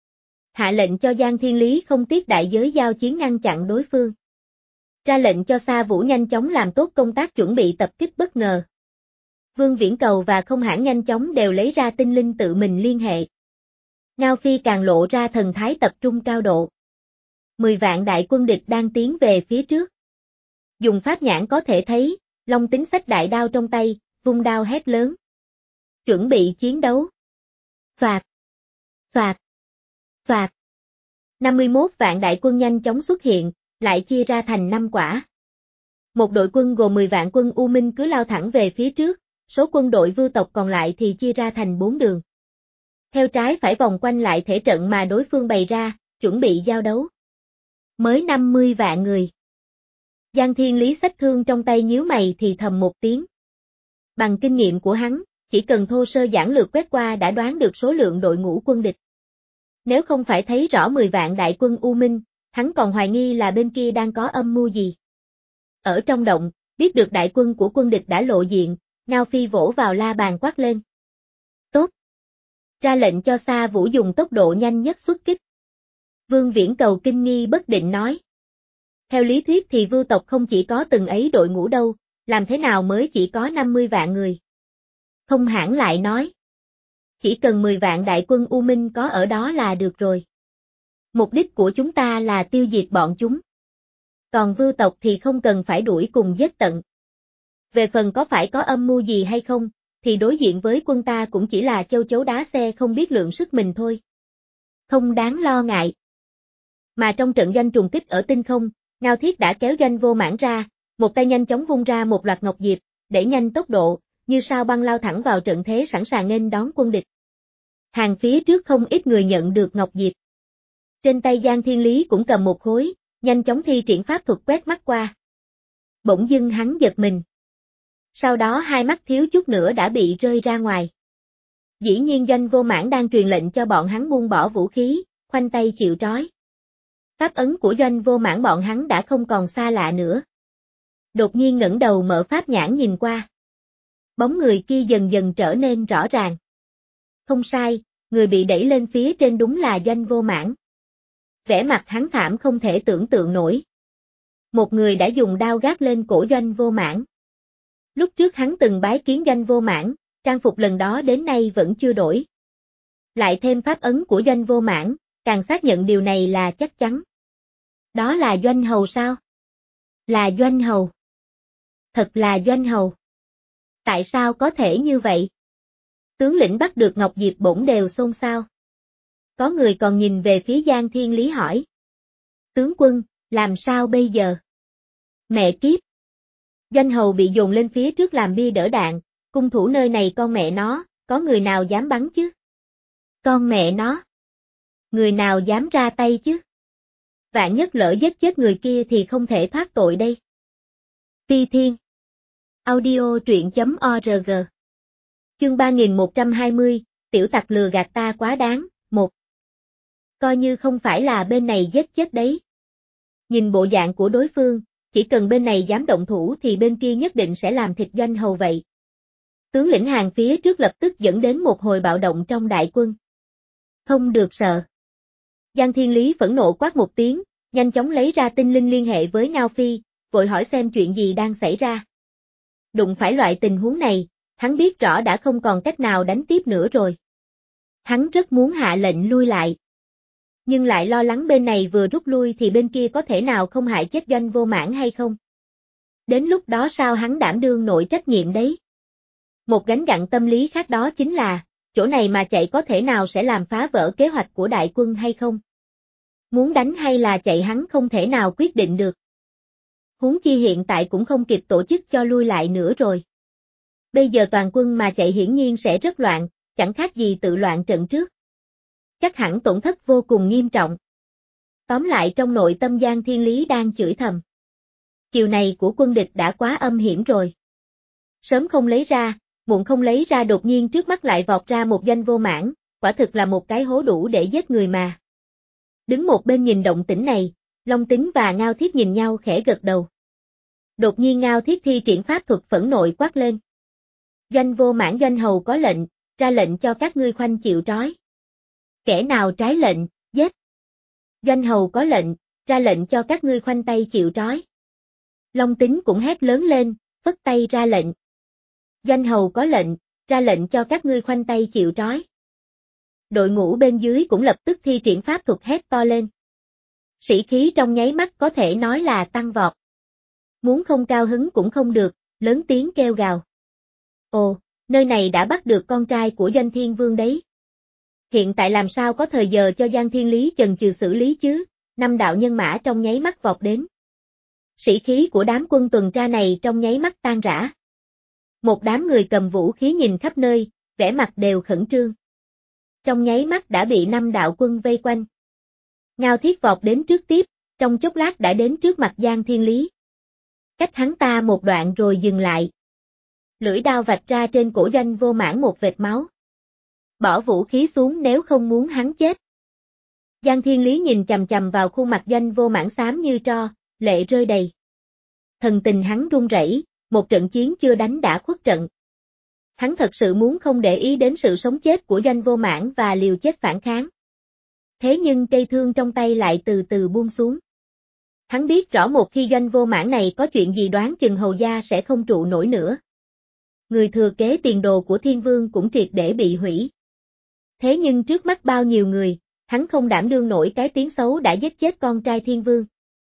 Speaker 1: Hạ lệnh cho Giang Thiên Lý không tiếc đại giới giao chiến ngăn chặn đối phương. Ra lệnh cho Sa Vũ nhanh chóng làm tốt công tác chuẩn bị tập kích bất ngờ. Vương Viễn Cầu và Không Hãn nhanh chóng đều lấy ra tinh linh tự mình liên hệ. Ngao Phi càng lộ ra thần thái tập trung cao độ. Mười vạn đại quân địch đang tiến về phía trước. Dùng pháp nhãn có thể thấy, Long Tính xách đại đao trong tay, vung đao hét lớn. Chuẩn bị chiến đấu. Phạt. Phạt. Phạt. năm mươi mốt vạn đại quân nhanh chóng xuất hiện, lại chia ra thành năm quả. Một đội quân gồm mười vạn quân U Minh cứ lao thẳng về phía trước, số quân đội Vưu tộc còn lại thì chia ra thành bốn đường. Theo trái phải vòng quanh lại thể trận mà đối phương bày ra, chuẩn bị giao đấu. Mới năm mươi vạn người. Giang Thiên Lý xách thương trong tay nhíu mày thì thầm một tiếng. Bằng kinh nghiệm của hắn, chỉ cần thô sơ giản lược quét qua đã đoán được số lượng đội ngũ quân địch. Nếu không phải thấy rõ mười vạn đại quân U Minh, hắn còn hoài nghi là bên kia đang có âm mưu gì. Ở trong động, biết được đại quân của quân địch đã lộ diện, Ngao Phi vỗ vào La Bàn quát lên. Tốt. Ra lệnh cho Sa Vũ dùng tốc độ nhanh nhất xuất kích. Vương Viễn Cầu kinh nghi bất định nói. Theo lý thuyết thì Vưu tộc không chỉ có từng ấy đội ngũ đâu, làm thế nào mới chỉ có năm mươi vạn người. Không Hãn lại nói. Chỉ cần mười vạn đại quân U Minh có ở đó là được rồi. Mục đích của chúng ta là tiêu diệt bọn chúng. Còn Vưu tộc thì không cần phải đuổi cùng giết tận. Về phần có phải có âm mưu gì hay không, thì đối diện với quân ta cũng chỉ là châu chấu đá xe không biết lượng sức mình thôi. Không đáng lo ngại. Mà trong trận doanh trùng kích ở tinh không, Ngao Thiết đã kéo Doanh Vô Mãn ra, một tay nhanh chóng vung ra một loạt ngọc diệp, để nhanh tốc độ, như sao băng lao thẳng vào trận thế sẵn sàng nghênh đón quân địch. Hàng phía trước không ít người nhận được ngọc diệp. Trên tay Giang Thiên Lý cũng cầm một khối, nhanh chóng thi triển pháp thuật quét mắt qua. Bỗng dưng hắn giật mình. Sau đó hai mắt thiếu chút nữa đã bị rơi ra ngoài. Dĩ nhiên Doanh Vô Mãn đang truyền lệnh cho bọn hắn buông bỏ vũ khí, khoanh tay chịu trói. Pháp ấn của Doanh Vô Mãn bọn hắn đã không còn xa lạ nữa. Đột nhiên ngẩng đầu mở pháp nhãn nhìn qua. Bóng người kia dần dần trở nên rõ ràng. Không sai, người bị đẩy lên phía trên đúng là Doanh Vô Mãn. Vẻ mặt hắn thảm không thể tưởng tượng nổi. Một người đã dùng đao gác lên cổ Doanh Vô Mãn. Lúc trước hắn từng bái kiến Doanh Vô Mãn, trang phục lần đó đến nay vẫn chưa đổi. Lại thêm pháp ấn của Doanh Vô Mãn, càng xác nhận điều này là chắc chắn. Đó là Doanh Hầu sao? Là Doanh Hầu. Thật là Doanh Hầu. Tại sao có thể như vậy? Tướng lĩnh bắt được Ngọc Diệp bỗng đều xôn xao. Có người còn nhìn về phía Giang Thiên Lý hỏi. Tướng quân, làm sao bây giờ? Mẹ kiếp! Doanh hầu bị dồn lên phía trước làm bia đỡ đạn, cung thủ nơi này con mẹ nó, có người nào dám bắn chứ? Con mẹ nó! Người nào dám ra tay chứ? Vạn nhất lỡ giết chết người kia thì không thể thoát tội đây. Ti Thiên Audio truyện.org Chương ba nghìn một trăm hai mươi, tiểu tặc lừa gạt ta quá đáng, một. Coi như không phải là bên này giết chết đấy. Nhìn bộ dạng của đối phương, chỉ cần bên này dám động thủ thì bên kia nhất định sẽ làm thịt Doanh hầu vậy. Tướng lĩnh hàng phía trước lập tức dẫn đến một hồi bạo động trong đại quân. Không được sợ. Giang Thiên Lý phẫn nộ quát một tiếng, nhanh chóng lấy ra tinh linh liên hệ với Ngao Phi, vội hỏi xem chuyện gì đang xảy ra. Đụng phải loại tình huống này, hắn biết rõ đã không còn cách nào đánh tiếp nữa rồi. Hắn rất muốn hạ lệnh lui lại. Nhưng lại lo lắng bên này vừa rút lui thì bên kia có thể nào không hại chết Doanh Vô Mãn hay không. Đến lúc đó sao hắn đảm đương nổi trách nhiệm đấy. Một gánh nặng tâm lý khác đó chính là, chỗ này mà chạy có thể nào sẽ làm phá vỡ kế hoạch của đại quân hay không? Muốn đánh hay là chạy hắn không thể nào quyết định được. Huống chi hiện tại cũng không kịp tổ chức cho lui lại nữa rồi. Bây giờ toàn quân mà chạy hiển nhiên sẽ rất loạn, chẳng khác gì tự loạn trận trước. Chắc hẳn tổn thất vô cùng nghiêm trọng. Tóm lại trong nội tâm Giang Thiên Lý đang chửi thầm. Chiều này của quân địch đã quá âm hiểm rồi. Sớm không lấy ra, muộn không lấy ra đột nhiên trước mắt lại vọt ra một Doanh Vô Mãn, quả thực là một cái hố đủ để giết người mà. Đứng một bên nhìn động tĩnh này, Long Tính và Ngao Thiết nhìn nhau khẽ gật đầu. Đột nhiên Ngao Thiết thi triển pháp thuật phẫn nộ quát lên. Doanh Vô Mãn Doanh hầu có lệnh, ra lệnh cho các ngươi khoanh chịu trói. Kẻ nào trái lệnh, giết. Doanh hầu có lệnh, ra lệnh cho các ngươi khoanh tay chịu trói. Long Tính cũng hét lớn lên, phất tay ra lệnh. Doanh hầu có lệnh, ra lệnh cho các ngươi khoanh tay chịu trói. Đội ngũ bên dưới cũng lập tức thi triển pháp thuật hét to lên. Sĩ khí trong nháy mắt có thể nói là tăng vọt. Muốn không cao hứng cũng không được, lớn tiếng kêu gào. Ồ, nơi này đã bắt được con trai của Doanh Thiên Vương đấy. Hiện tại làm sao có thời giờ cho Giang Thiên Lý chần chừ xử lý chứ, năm đạo nhân mã trong nháy mắt vọt đến. Sĩ khí của đám quân tuần tra này trong nháy mắt tan rã. Một đám người cầm vũ khí nhìn khắp nơi, vẻ mặt đều khẩn trương. Trong nháy mắt đã bị năm đạo quân vây quanh. Ngao Thiết vọt đến trước tiếp, trong chốc lát đã đến trước mặt Giang Thiên Lý. Cách hắn ta một đoạn rồi dừng lại. Lưỡi đao vạch ra trên cổ Doanh Vô Mãn một vệt máu. Bỏ vũ khí xuống nếu không muốn hắn chết. Giang Thiên Lý nhìn chằm chằm vào khuôn mặt Doanh Vô Mãn xám như tro, lệ rơi đầy. Thần tình hắn run rẩy, một trận chiến chưa đánh đã khuất trận. Hắn thật sự muốn không để ý đến sự sống chết của Doanh Vô Mãn và liều chết phản kháng. Thế nhưng cây thương trong tay lại từ từ buông xuống. Hắn biết rõ một khi Doanh Vô Mãn này có chuyện gì đoán chừng hầu gia sẽ không trụ nổi nữa. Người thừa kế tiền đồ của Thiên Vương cũng triệt để bị hủy. Thế nhưng trước mắt bao nhiêu người, hắn không đảm đương nổi cái tiếng xấu đã giết chết con trai Thiên Vương.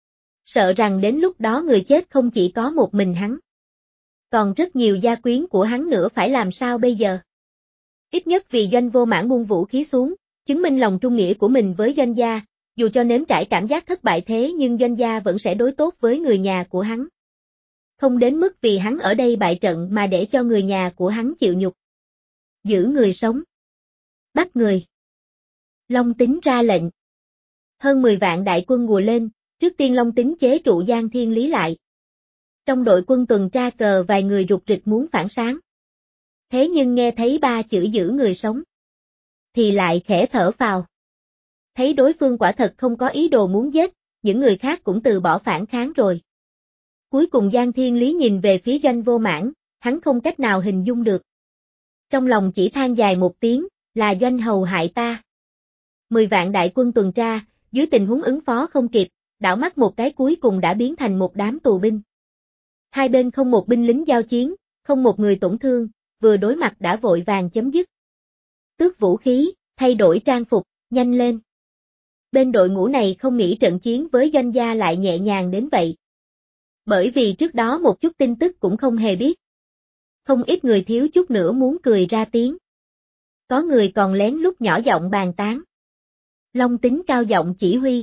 Speaker 1: Sợ rằng đến lúc đó người chết không chỉ có một mình hắn. Còn rất nhiều gia quyến của hắn nữa phải làm sao bây giờ? Ít nhất vì Doanh Vô Mãn buông vũ khí xuống, chứng minh lòng trung nghĩa của mình với Doanh gia, dù cho nếm trải cảm giác thất bại thế nhưng Doanh gia vẫn sẽ đối tốt với người nhà của hắn. Không đến mức vì hắn ở đây bại trận mà để cho người nhà của hắn chịu nhục. Giữ người sống. Bắt người. Long Tính ra lệnh. Hơn mười vạn đại quân ùa lên, trước tiên Long Tính chế trụ Giang Thiên Lý lại. Trong đội quân tuần tra cờ vài người rục rịch muốn phản sáng. Thế nhưng nghe thấy ba chữ giữ người sống. Thì lại khẽ thở phào. Thấy đối phương quả thật không có ý đồ muốn giết, những người khác cũng từ bỏ phản kháng rồi. Cuối cùng Giang Thiên Lý nhìn về phía Doanh Vô Mãn, hắn không cách nào hình dung được. Trong lòng chỉ than dài một tiếng, là Doanh hầu hại ta. Mười vạn đại quân tuần tra, dưới tình huống ứng phó không kịp, đảo mắt một cái cuối cùng đã biến thành một đám tù binh. Hai bên không một binh lính giao chiến, không một người tổn thương, vừa đối mặt đã vội vàng chấm dứt. Tước vũ khí, thay đổi trang phục, nhanh lên. Bên đội ngũ này không nghĩ trận chiến với Doanh gia lại nhẹ nhàng đến vậy. Bởi vì trước đó một chút tin tức cũng không hề biết. Không ít người thiếu chút nữa muốn cười ra tiếng. Có người còn lén lút nhỏ giọng bàn tán. Long Tính cao giọng chỉ huy.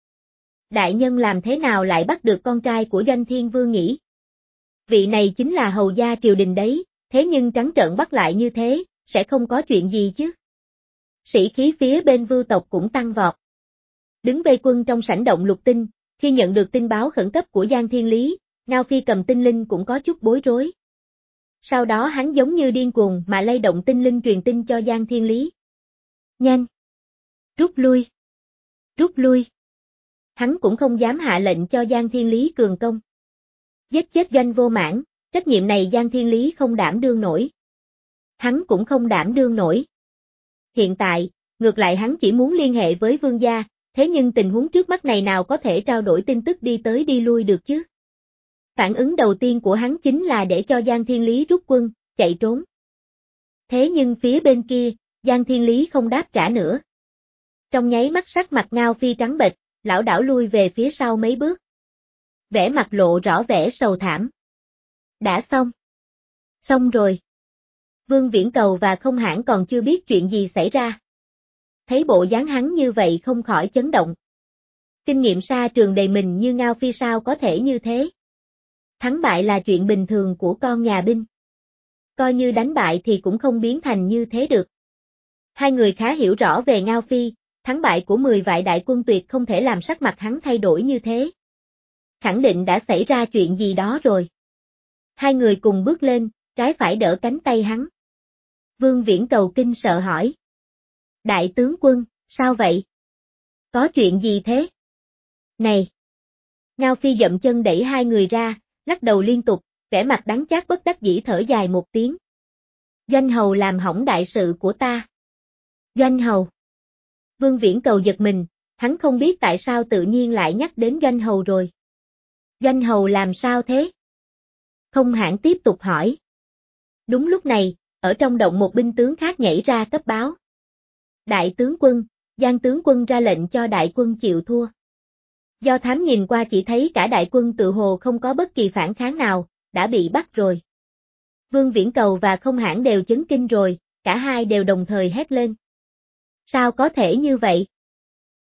Speaker 1: Đại nhân làm thế nào lại bắt được con trai của Doanh Thiên Vương nhỉ? Vị này chính là hầu gia triều đình đấy, thế nhưng trắng trợn bắt lại như thế, sẽ không có chuyện gì chứ? Sĩ khí phía bên Vưu tộc cũng tăng vọt. Đứng vây quân trong sảnh động lục tinh, khi nhận được tin báo khẩn cấp của Giang Thiên Lý, Ngao Phi cầm tinh linh cũng có chút bối rối. Sau đó hắn giống như điên cuồng mà lay động tinh linh truyền tin cho Giang Thiên Lý. Nhanh! Rút lui! Rút lui! Hắn cũng không dám hạ lệnh cho Giang Thiên Lý cường công. Giết chết Doanh Vô Mãn, trách nhiệm này Giang Thiên Lý không đảm đương nổi. Hắn cũng không đảm đương nổi. Hiện tại, ngược lại hắn chỉ muốn liên hệ với vương gia, thế nhưng tình huống trước mắt này nào có thể trao đổi tin tức đi tới đi lui được chứ? Phản ứng đầu tiên của hắn chính là để cho Giang Thiên Lý rút quân, chạy trốn. Thế nhưng phía bên kia, Giang Thiên Lý không đáp trả nữa. Trong nháy mắt sắc mặt Ngao Phi trắng bệch, lảo đảo lui về phía sau mấy bước. Vẻ mặt lộ rõ vẻ sầu thảm. Đã xong. Xong rồi. Vương Viễn Cầu và Không Hãn còn chưa biết chuyện gì xảy ra. Thấy bộ dáng hắn như vậy không khỏi chấn động. Kinh nghiệm xa trường đầy mình như Ngao Phi sao có thể như thế. Thắng bại là chuyện bình thường của con nhà binh. Coi như đánh bại thì cũng không biến thành như thế được. Hai người khá hiểu rõ về Ngao Phi, thắng bại của mười vạn đại quân tuyệt không thể làm sắc mặt hắn thay đổi như thế. Khẳng định đã xảy ra chuyện gì đó rồi. Hai người cùng bước lên, trái phải đỡ cánh tay hắn. Vương Viễn Cầu kinh sợ hỏi. Đại tướng quân, sao vậy? Có chuyện gì thế? Này! Ngao Phi dậm chân đẩy hai người ra, lắc đầu liên tục, vẻ mặt đắng chát bất đắc dĩ thở dài một tiếng. Doanh hầu làm hỏng đại sự của ta. Doanh hầu. Vương Viễn Cầu giật mình, hắn không biết tại sao tự nhiên lại nhắc đến Doanh hầu rồi. Doanh hầu làm sao thế? Không Hãn tiếp tục hỏi. Đúng lúc này, ở trong động một binh tướng khác nhảy ra cấp báo. Đại tướng quân, Giang tướng quân ra lệnh cho đại quân chịu thua. Do thám nhìn qua chỉ thấy cả đại quân tự hồ không có bất kỳ phản kháng nào, đã bị bắt rồi. Vương Viễn Cầu và Không Hãn đều chấn kinh rồi, cả hai đều đồng thời hét lên. Sao có thể như vậy?